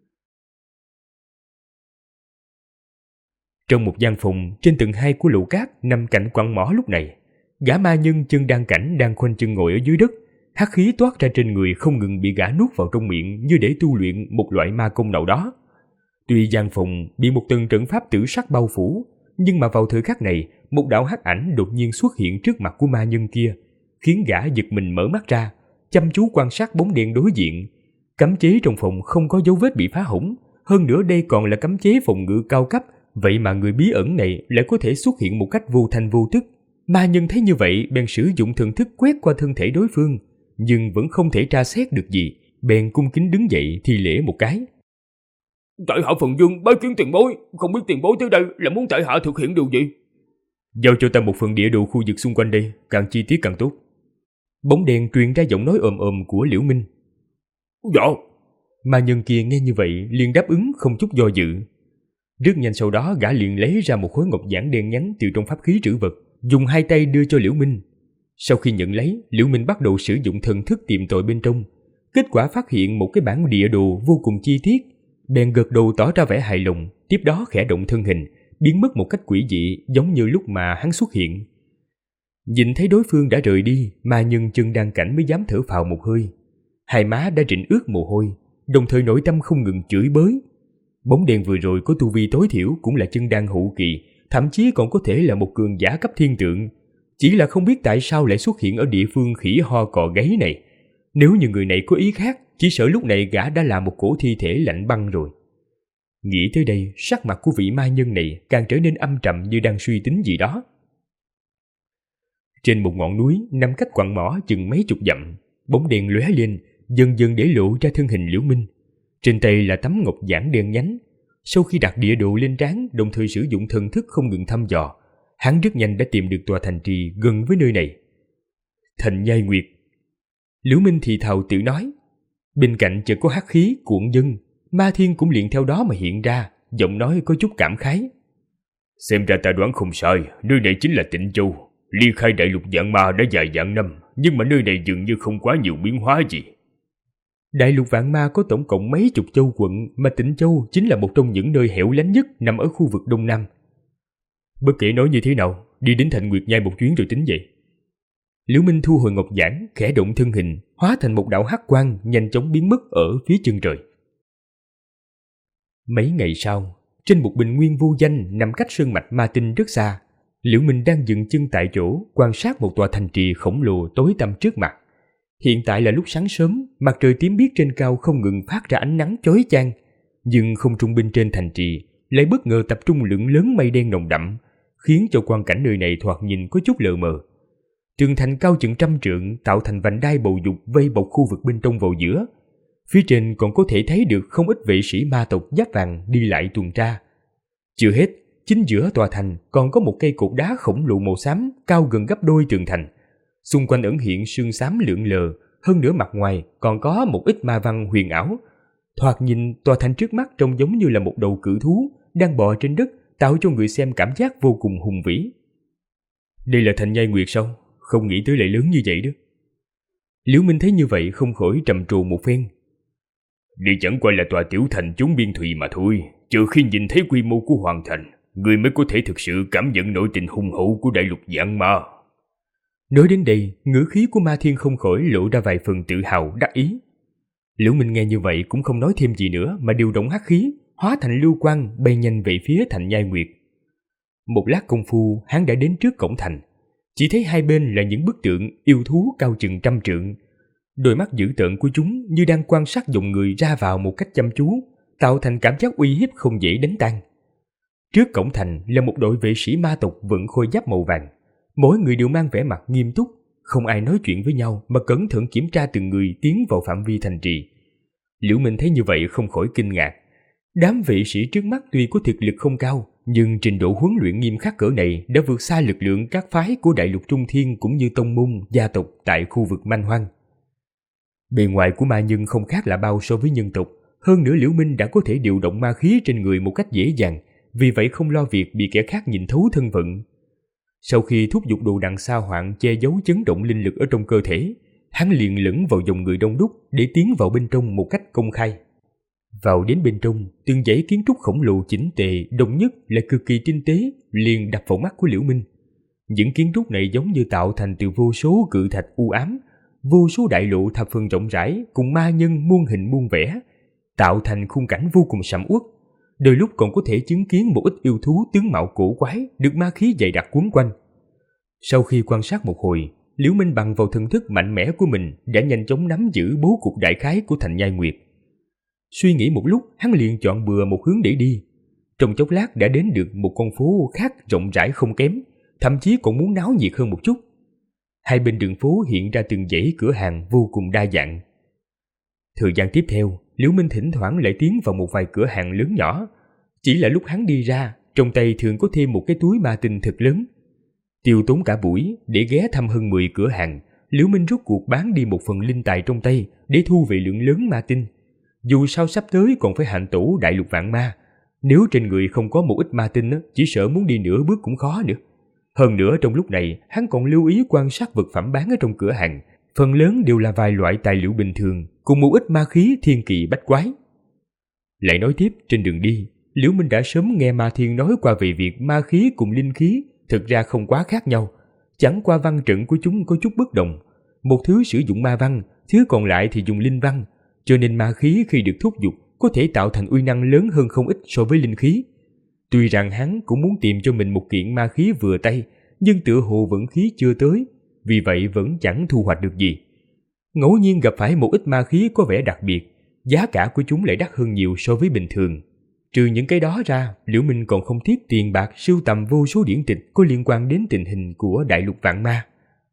Trong một gian phòng trên tầng 2 của lầu cát nằm cạnh quặng mỏ lúc này, gã ma nhân chân đan cảnh đang khoanh chân ngồi ở dưới đất, hắc khí toát ra trên người không ngừng bị gã nuốt vào trong miệng như để tu luyện một loại ma công nào đó. Tuy gian phòng bị một tầng trận pháp tử sắc bao phủ, nhưng mà vào thời khắc này, một đạo hắc ảnh đột nhiên xuất hiện trước mặt của ma nhân kia, khiến gã giật mình mở mắt ra, chăm chú quan sát bóng đèn đối diện. Cấm chế trong phòng không có dấu vết bị phá hỏng, hơn nữa đây còn là cấm chế phòng ngự cao cấp, vậy mà người bí ẩn này lại có thể xuất hiện một cách vô thanh vô tức. Ma nhân thấy như vậy bèn sử dụng thần thức quét qua thân thể đối phương, nhưng vẫn không thể tra xét được gì, bèn cung kính đứng dậy thi lễ một cái. Tại hạ Phần Dương bái kiến tiền bối, không biết tiền bối tới đây là muốn tại hạ thực hiện điều gì? Giao cho ta một phần địa đồ khu vực xung quanh đây, càng chi tiết càng tốt. Bóng đèn truyền ra giọng nói ồm ồm của Liễu Minh. Dạ. Ma nhân kia nghe như vậy liền đáp ứng không chút do dự. Rất nhanh sau đó gã liền lấy ra một khối ngọc giản đen nhánh từ trong pháp khí trữ vật, dùng 2 tay đưa cho Liễu Minh. Sau khi nhận lấy, Liễu Minh bắt đầu sử dụng thần thức tìm tòi bên trong. Kết quả phát hiện một cái bản địa đồ vô cùng chi tiết, bèn gật đầu tỏ ra vẻ hài lòng, tiếp đó khẽ động thân hình, biến mất một cách quỷ dị giống như lúc mà hắn xuất hiện. Nhìn thấy đối phương đã rời đi, ma nhân chân đan cảnh mới dám thở phào một hơi. Hai má đã rịn ướt mồ hôi, đồng thời nội tâm không ngừng chửi bới. Bóng đèn vừa rồi có tu vi tối thiểu cũng là chân đan hậu kỳ, thậm chí còn có thể là một cường giả cấp thiên tượng. Chỉ là không biết tại sao lại xuất hiện ở địa phương khỉ ho cò gáy này. Nếu như người này có ý khác, chỉ sợ lúc này gã đã là một cổ thi thể lạnh băng rồi. Nghĩ tới đây, sắc mặt của vị ma nhân này càng trở nên âm trầm như đang suy tính gì đó. Trên một ngọn núi nằm cách quặng mỏ chừng mấy chục dặm, bóng đèn lóe lên, dần dần để lộ ra thân hình Liễu Minh. Trên tay là tấm ngọc giản đen nhánh. Sau khi đặt địa đồ lên trán, đồng thời sử dụng thần thức không ngừng thăm dò, hắn rất nhanh đã tìm được tòa thành trì gần với nơi này. Thành Nhai Nguyệt. Liễu Minh thì thào tự nói. Bên cạnh chợt có hắc khí cuộn dâng, Ma Thiên cũng liền theo đó mà hiện ra, giọng nói có chút cảm khái. Xem ra ta đoán không sai, nơi này chính là Tịnh Châu. Ly khai Đại Lục Vạn Ma đã vài vạn năm, nhưng mà nơi này dường như không quá nhiều biến hóa gì. Đại Lục Vạn Ma có tổng cộng mấy chục châu quận, mà Tịnh Châu chính là một trong những nơi hẻo lánh nhất nằm ở khu vực Đông Nam. Bất kể nói như thế nào, đi đến Thành Nguyệt Nhai một chuyến rồi tính vậy. Liễu Minh thu hồi ngọc giản, khẽ động thân hình, hóa thành một đạo hắc quang nhanh chóng biến mất ở phía chân trời. Mấy ngày sau, trên một bình nguyên vô danh nằm cách sơn mạch Ma Tinh rất xa, Liễu Minh đang dừng chân tại chỗ quan sát một tòa thành trì khổng lồ tối tăm trước mặt. Hiện tại là lúc sáng sớm, mặt trời tím biếc trên cao không ngừng phát ra ánh nắng chói chang, nhưng không trung bên trên thành trì lại bất ngờ tập trung lượng lớn mây đen nồng đậm, khiến cho quang cảnh nơi này thoạt nhìn có chút lờ mờ. Tường thành cao chừng 100 trượng tạo thành vành đai bầu dục vây bọc khu vực bên trong vào giữa. Phía trên còn có thể thấy được không ít vệ sĩ ma tộc giáp vàng đi lại tuần tra. Chưa hết, chính giữa tòa thành còn có một cây cột đá khổng lồ màu xám cao gần gấp đôi tường thành. Xung quanh ẩn hiện sương xám lượn lờ, hơn nữa mặt ngoài còn có một ít ma văn huyền ảo. Thoạt nhìn tòa thành trước mắt trông giống như là một đầu cự thú đang bò trên đất, tạo cho người xem cảm giác vô cùng hùng vĩ. Đây là Thành Nhai Nguyệt sao? Không nghĩ tới lại lớn như vậy đó. Liễu Minh thấy như vậy không khỏi trầm trồ một phen. Đây chẳng qua là tòa tiểu thành chốn biên thùy mà thôi. Trừ khi nhìn thấy quy mô của hoàng thành, người mới có thể thực sự cảm nhận nội tình hùng hậu của đại lục Vạn Ma. Nói đến đây, ngữ khí của Ma Thiên không khỏi lộ ra vài phần tự hào đắc ý. Liễu Minh nghe như vậy cũng không nói thêm gì nữa mà điều động hắc khí, hóa thành lưu quang bay nhanh về phía thành Nhai Nguyệt. Một lát công phu, hắn đã đến trước cổng thành. Chỉ thấy hai bên là những bức tượng yêu thú cao chừng 100 trượng. Đôi mắt dữ tợn của chúng như đang quan sát dòng người ra vào một cách chăm chú, tạo thành cảm giác uy hiếp không dễ đánh tan. Trước cổng thành là một đội vệ sĩ ma tộc vận khôi giáp màu vàng. Mỗi người đều mang vẻ mặt nghiêm túc, không ai nói chuyện với nhau mà cẩn thận kiểm tra từng người tiến vào phạm vi thành trì. Liễu Minh thấy như vậy không khỏi kinh ngạc. Đám vệ sĩ trước mắt tuy có thực lực không cao, nhưng trình độ huấn luyện nghiêm khắc cỡ này đã vượt xa lực lượng các phái của đại lục Trung Thiên cũng như tông môn, gia tộc tại khu vực Man Hoang. Bề ngoài của ma nhân không khác là bao so với nhân tộc, hơn nữa Liễu Minh đã có thể điều động ma khí trên người một cách dễ dàng, vì vậy không lo việc bị kẻ khác nhìn thấu thân phận. Sau khi thúc giục đồ đằng sa hoạn che giấu chấn động linh lực ở trong cơ thể, hắn liền lẫn vào dòng người đông đúc để tiến vào bên trong một cách công khai. Vào đến bên trong, từng dãy kiến trúc khổng lồ chỉnh tề, đồng nhất lại cực kỳ tinh tế, liền đập vào mắt của Liễu Minh. Những kiến trúc này giống như tạo thành từ vô số cự thạch u ám, vô số đại lộ thập phần rộng rãi cùng ma nhân muôn hình muôn vẻ, tạo thành khung cảnh vô cùng sầm uất. Đôi lúc còn có thể chứng kiến một ít yêu thú tướng mạo cổ quái được ma khí dày đặc quấn quanh. Sau khi quan sát một hồi, Liễu Minh bằng vào thần thức mạnh mẽ của mình đã nhanh chóng nắm giữ bố cục đại khái của thành Nhai Nguyệt. Suy nghĩ một lúc, hắn liền chọn bừa một hướng để đi. Trong chốc lát đã đến được một con phố khác rộng rãi không kém, thậm chí còn muốn náo nhiệt hơn một chút. Hai bên đường phố hiện ra từng dãy cửa hàng vô cùng đa dạng. Thời gian tiếp theo, Liễu Minh thỉnh thoảng lại tiến vào một vài cửa hàng lớn nhỏ. Chỉ là lúc hắn đi ra, trong tay thường có thêm một cái túi ma tinh thật lớn. Tiêu tốn cả buổi để ghé thăm hơn 10 cửa hàng, Liễu Minh rốt cuộc bán đi một phần linh tài trong tay để thu về lượng lớn ma tinh. Dù sao sắp tới còn phải hành tổ đại lục Vạn Ma, nếu trên người không có một ít ma tinh, chỉ sợ muốn đi nửa bước cũng khó nữa. Hơn nữa trong lúc này, hắn còn lưu ý quan sát vật phẩm bán ở trong cửa hàng, phần lớn đều là vài loại tài liệu bình thường, cùng một ít ma khí thiên kỳ bách quái. Lại nói tiếp, trên đường đi, Liễu Minh đã sớm nghe Ma Thiên nói qua về việc ma khí cùng linh khí thực ra không quá khác nhau, chẳng qua văn trận của chúng có chút bất đồng. Một thứ sử dụng ma văn, thứ còn lại thì dùng linh văn, cho nên ma khí khi được thúc giục có thể tạo thành uy năng lớn hơn không ít so với linh khí. Tuy rằng hắn cũng muốn tìm cho mình một kiện ma khí vừa tay, nhưng tựa hồ vận khí chưa tới, vì vậy vẫn chẳng thu hoạch được gì. Ngẫu nhiên gặp phải một ít ma khí có vẻ đặc biệt, giá cả của chúng lại đắt hơn nhiều so với bình thường. Trừ những cái đó ra, Liễu Minh còn không tiếc tiền bạc sưu tầm vô số điển tịch có liên quan đến tình hình của đại lục Vạn Ma.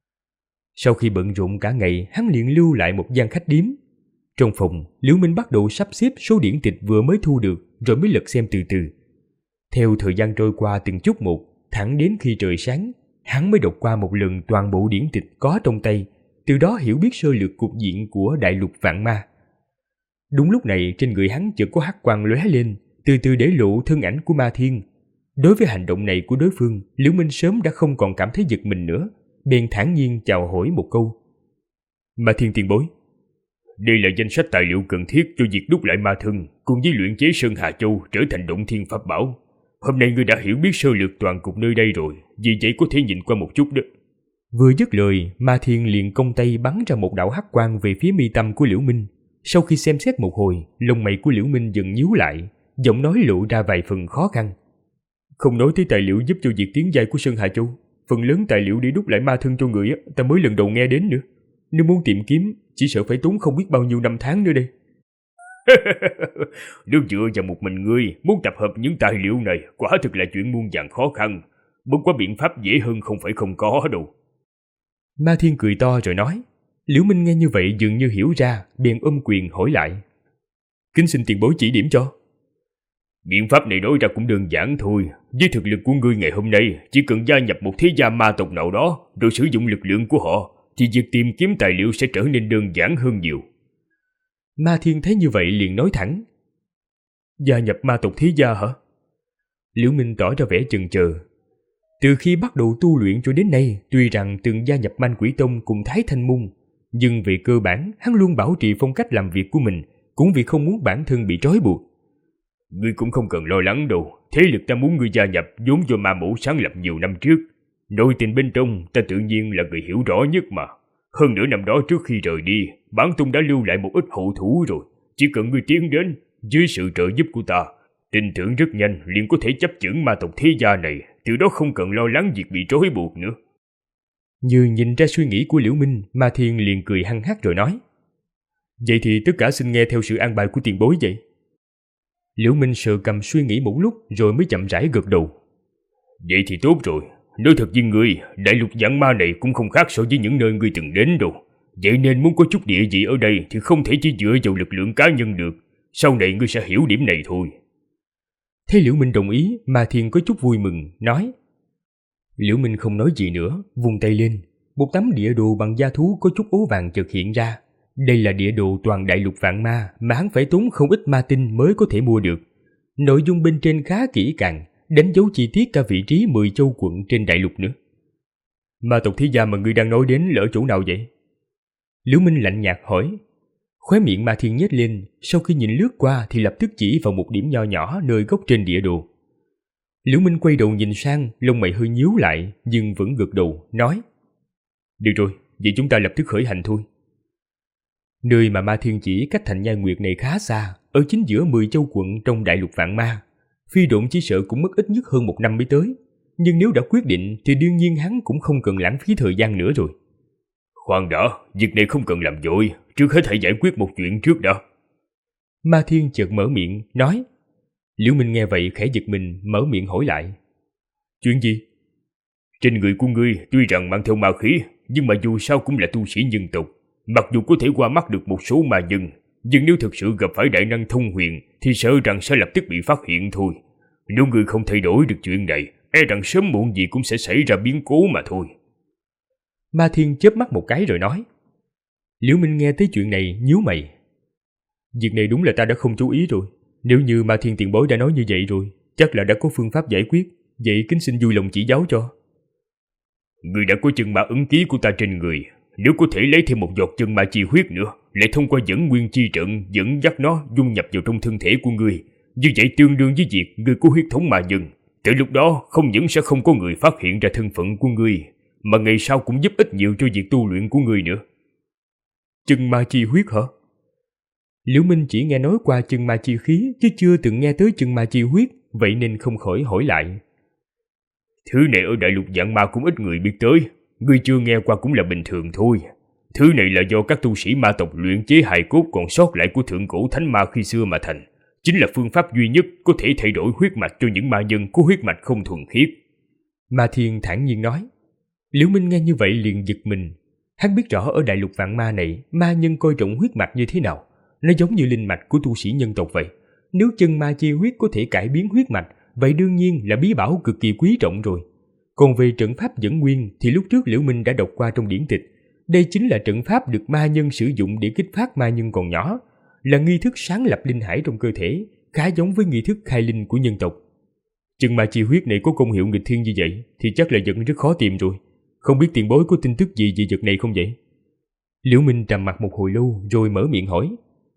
Sau khi bận rộn cả ngày, hắn liền lưu lại một gian khách điếm. Trong phòng, Liễu Minh bắt đầu sắp xếp số điển tịch vừa mới thu được, rồi mới lật xem từ từ. Theo thời gian trôi qua từng chút một, thẳng đến khi trời sáng, hắn mới đọc qua một lần toàn bộ điển tịch có trong tay, từ đó hiểu biết sơ lược cục diện của đại lục Vạn Ma. Đúng lúc này, trên người hắn chợt có hắc quang lóe lên, từ từ để lộ thân ảnh của Ma Thiên. Đối với hành động này của đối phương, Liễu Minh sớm đã không còn cảm thấy giật mình nữa, bèn thản nhiên chào hỏi một câu. Ma Thiên tiền bối, đây là danh sách tài liệu cần thiết cho việc đúc lại ma thân cùng với luyện chế Sơn Hà Châu trở thành động thiên pháp bảo. Hôm nay ngươi đã hiểu biết sơ lược toàn cục nơi đây rồi, vì vậy có thể nhìn qua một chút đó. Vừa dứt lời, Ma Thiên liền cong tay bắn ra một đạo hắc quang về phía mi tâm của Liễu Minh. Sau khi xem xét một hồi, lông mày của Liễu Minh dần nhíu lại, giọng nói lộ ra vài phần khó khăn. Không nói tới tài liệu giúp cho việc tiến giai của Sơn Hà Châu, phần lớn tài liệu để đúc lại ma thân cho người ta mới lần đầu nghe đến nữa. Nếu muốn tìm kiếm, chỉ sợ phải tốn không biết bao nhiêu năm tháng nữa đây. Nếu dựa vào một mình ngươi muốn tập hợp những tài liệu này, quả thực là chuyện muôn vàn khó khăn. Bất quá biện pháp dễ hơn không phải không có đâu. Ma Thiên cười to rồi nói. Liễu Minh nghe như vậy dường như hiểu ra, bèn ôm quyền hỏi lại. Kính xin tiền bối chỉ điểm cho. Biện pháp này nói ra cũng đơn giản thôi. Với thực lực của ngươi ngày hôm nay, chỉ cần gia nhập một thế gia ma tộc nào đó, rồi sử dụng lực lượng của họ, thì việc tìm kiếm tài liệu sẽ trở nên đơn giản hơn nhiều. Ma Thiên thấy như vậy liền nói thẳng. Gia nhập ma tộc thế gia hả? Liễu Minh tỏ ra vẻ chần chờ. Từ khi bắt đầu tu luyện cho đến nay, tuy rằng từng gia nhập Man Quỷ Tông cùng Thái Thanh Môn, nhưng về cơ bản hắn luôn bảo trì phong cách làm việc của mình, cũng vì không muốn bản thân bị trói buộc. Ngươi cũng không cần lo lắng đâu, thế lực ta muốn ngươi gia nhập vốn do ma mẫu sáng lập nhiều năm trước. Nội tình bên trong ta tự nhiên là người hiểu rõ nhất mà. Hơn nữa năm đó trước khi rời đi, bản tông đã lưu lại một ít hậu thủ rồi. Chỉ cần ngươi tiến đến, dưới sự trợ giúp của ta, tin tưởng rất nhanh liền có thể chấp chưởng ma tộc thế gia này, từ đó không cần lo lắng việc bị trói buộc nữa. Như nhìn ra suy nghĩ của Liễu Minh, Ma Thiên liền cười hăng hắc rồi nói: Vậy thì tất cả xin nghe theo sự an bài của tiền bối vậy. Liễu Minh sờ cầm suy nghĩ một lúc rồi mới chậm rãi gật đầu. Vậy thì tốt rồi, nói thật với ngươi, đại lục Vạn Ma này cũng không khác so với những nơi ngươi từng đến đâu. Vậy nên muốn có chút địa vị ở đây thì không thể chỉ dựa vào lực lượng cá nhân được. Sau này ngươi sẽ hiểu điểm này thôi. Thấy Liễu Minh đồng ý, Ma Thiên có chút vui mừng, nói. Liễu Minh không nói gì nữa, vung tay lên. Một tấm địa đồ bằng da thú có chút ố vàng chợt hiện ra. Đây là địa đồ toàn đại lục Vạn Ma mà hắn phải tốn không ít ma tinh mới có thể mua được. Nội dung bên trên khá kỹ càng, đánh dấu chi tiết cả vị trí 10 châu quận trên đại lục nữa. Ma tộc thế gia mà ngươi đang nói đến là ở chỗ nào vậy? Liễu Minh lạnh nhạt hỏi. Khóe miệng Ma Thiên nhếch lên, sau khi nhìn lướt qua thì lập tức chỉ vào một điểm nho nhỏ nơi góc trên địa đồ. Liễu Minh quay đầu nhìn sang, lông mày hơi nhíu lại nhưng vẫn gật đầu, nói. Được rồi, vậy chúng ta lập tức khởi hành thôi. Nơi mà Ma Thiên chỉ cách Thành Nhai Nguyệt này khá xa, ở chính giữa 10 châu quận trong đại lục Vạn Ma. Phi độn chỉ sợ cũng mất ít nhất hơn 1 năm mới tới. Nhưng nếu đã quyết định thì đương nhiên hắn cũng không cần lãng phí thời gian nữa rồi. Khoan đã, việc này không cần làm vội, trước hết hãy giải quyết một chuyện trước đã. Ma Thiên chợt mở miệng, nói. Liễu Minh nghe vậy khẽ giật mình, mở miệng hỏi lại. Chuyện gì? Trên người của ngươi tuy rằng mang theo ma khí, nhưng mà dù sao cũng là tu sĩ nhân tộc. Mặc dù có thể qua mắt được một số ma nhân, nhưng nếu thực sự gặp phải đại năng thông huyền thì sợ rằng sẽ lập tức bị phát hiện thôi. Nếu ngươi không thay đổi được chuyện này, e rằng sớm muộn gì cũng sẽ xảy ra biến cố mà thôi. Ma Thiên chớp mắt một cái rồi nói. Liễu Minh nghe tới chuyện này nhíu mày. Việc này đúng là ta đã không chú ý rồi. Nếu như Ma Thiên tiền bối đã nói như vậy rồi, chắc là đã có phương pháp giải quyết. Vậy kính xin vui lòng chỉ giáo cho. Ngươi đã có chân ma ấn ký của ta trên người, nếu có thể lấy thêm một giọt chân ma chi huyết nữa, lại thông qua dẫn nguyên chi trận dẫn dắt nó dung nhập vào trong thân thể của ngươi, như vậy tương đương với việc ngươi có huyết thống ma nhân. Tới lúc đó không những sẽ không có người phát hiện ra thân phận của ngươi, mà ngày sau cũng giúp ích nhiều cho việc tu luyện của ngươi nữa. Chân ma chi huyết hả? Liễu Minh chỉ nghe nói qua chân ma chi khí, chứ chưa từng nghe tới chân ma chi huyết, vậy nên không khỏi hỏi lại. Thứ này ở đại lục Vạn Ma cũng ít người biết tới, ngươi chưa nghe qua cũng là bình thường thôi. Thứ này là do các tu sĩ ma tộc luyện chế hài cốt còn sót lại của thượng cổ thánh ma khi xưa mà thành, chính là phương pháp duy nhất có thể thay đổi huyết mạch cho những ma nhân có huyết mạch không thuần khiết. Ma Thiên thản nhiên nói. Liễu Minh nghe như vậy liền giật mình. Hắn biết rõ ở đại lục Vạn Ma này, ma nhân coi trọng huyết mạch như thế nào. Nó giống như linh mạch của tu sĩ nhân tộc vậy. Nếu chân ma chi huyết có thể cải biến huyết mạch, vậy đương nhiên là bí bảo cực kỳ quý trọng rồi. Còn về trận pháp dẫn nguyên thì lúc trước Liễu Minh đã đọc qua trong điển tịch. Đây chính là trận pháp được ma nhân sử dụng để kích phát ma nhân còn nhỏ, là nghi thức sáng lập linh hải trong cơ thể, khá giống với nghi thức khai linh của nhân tộc. Chân ma chi huyết này có công hiệu nghịch thiên như vậy thì chắc là vẫn rất khó tìm rồi. Không biết tiền bối có tin tức gì về vật này không vậy? Liễu Minh trầm mặc một hồi lâu rồi mở miệng hỏi.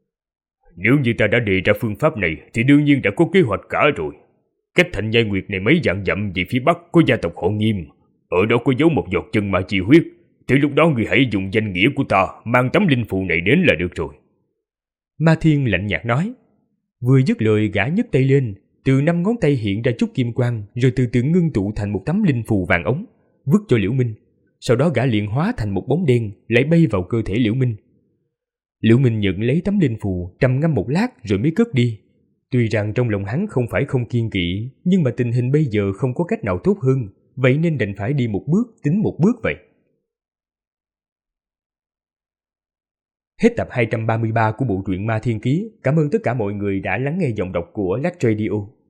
Nếu như ta đã đề ra phương pháp này thì đương nhiên đã có kế hoạch cả rồi. Cách Thành Nhai Nguyệt này mấy vạn dặm về phía bắc có gia tộc họ Nghiêm, ở đó có giấu một giọt chân ma chi huyết. Tới lúc đó người hãy dùng danh nghĩa của ta mang tấm linh phù này đến là được rồi. Ma Thiên lạnh nhạt nói. Vừa dứt lời gã nhấc tay lên, từ 5 ngón tay hiện ra chút kim quang, rồi từ từ ngưng tụ thành một tấm linh phù vàng ống, vứt cho Liễu Minh. Sau đó gã liền hóa thành một bóng đen, lại bay vào cơ thể Liễu Minh. Liễu Minh nhận lấy tấm linh phù, trầm ngâm một lát rồi mới cất đi. Tuy rằng trong lòng hắn không phải không kiêng kỵ, nhưng mà tình hình bây giờ không có cách nào tốt hơn, vậy nên đành phải đi một bước tính một bước vậy. Hết tập 233 của bộ truyện Ma Thiên Ký. Cảm ơn tất cả mọi người đã lắng nghe giọng đọc của Lách Radio.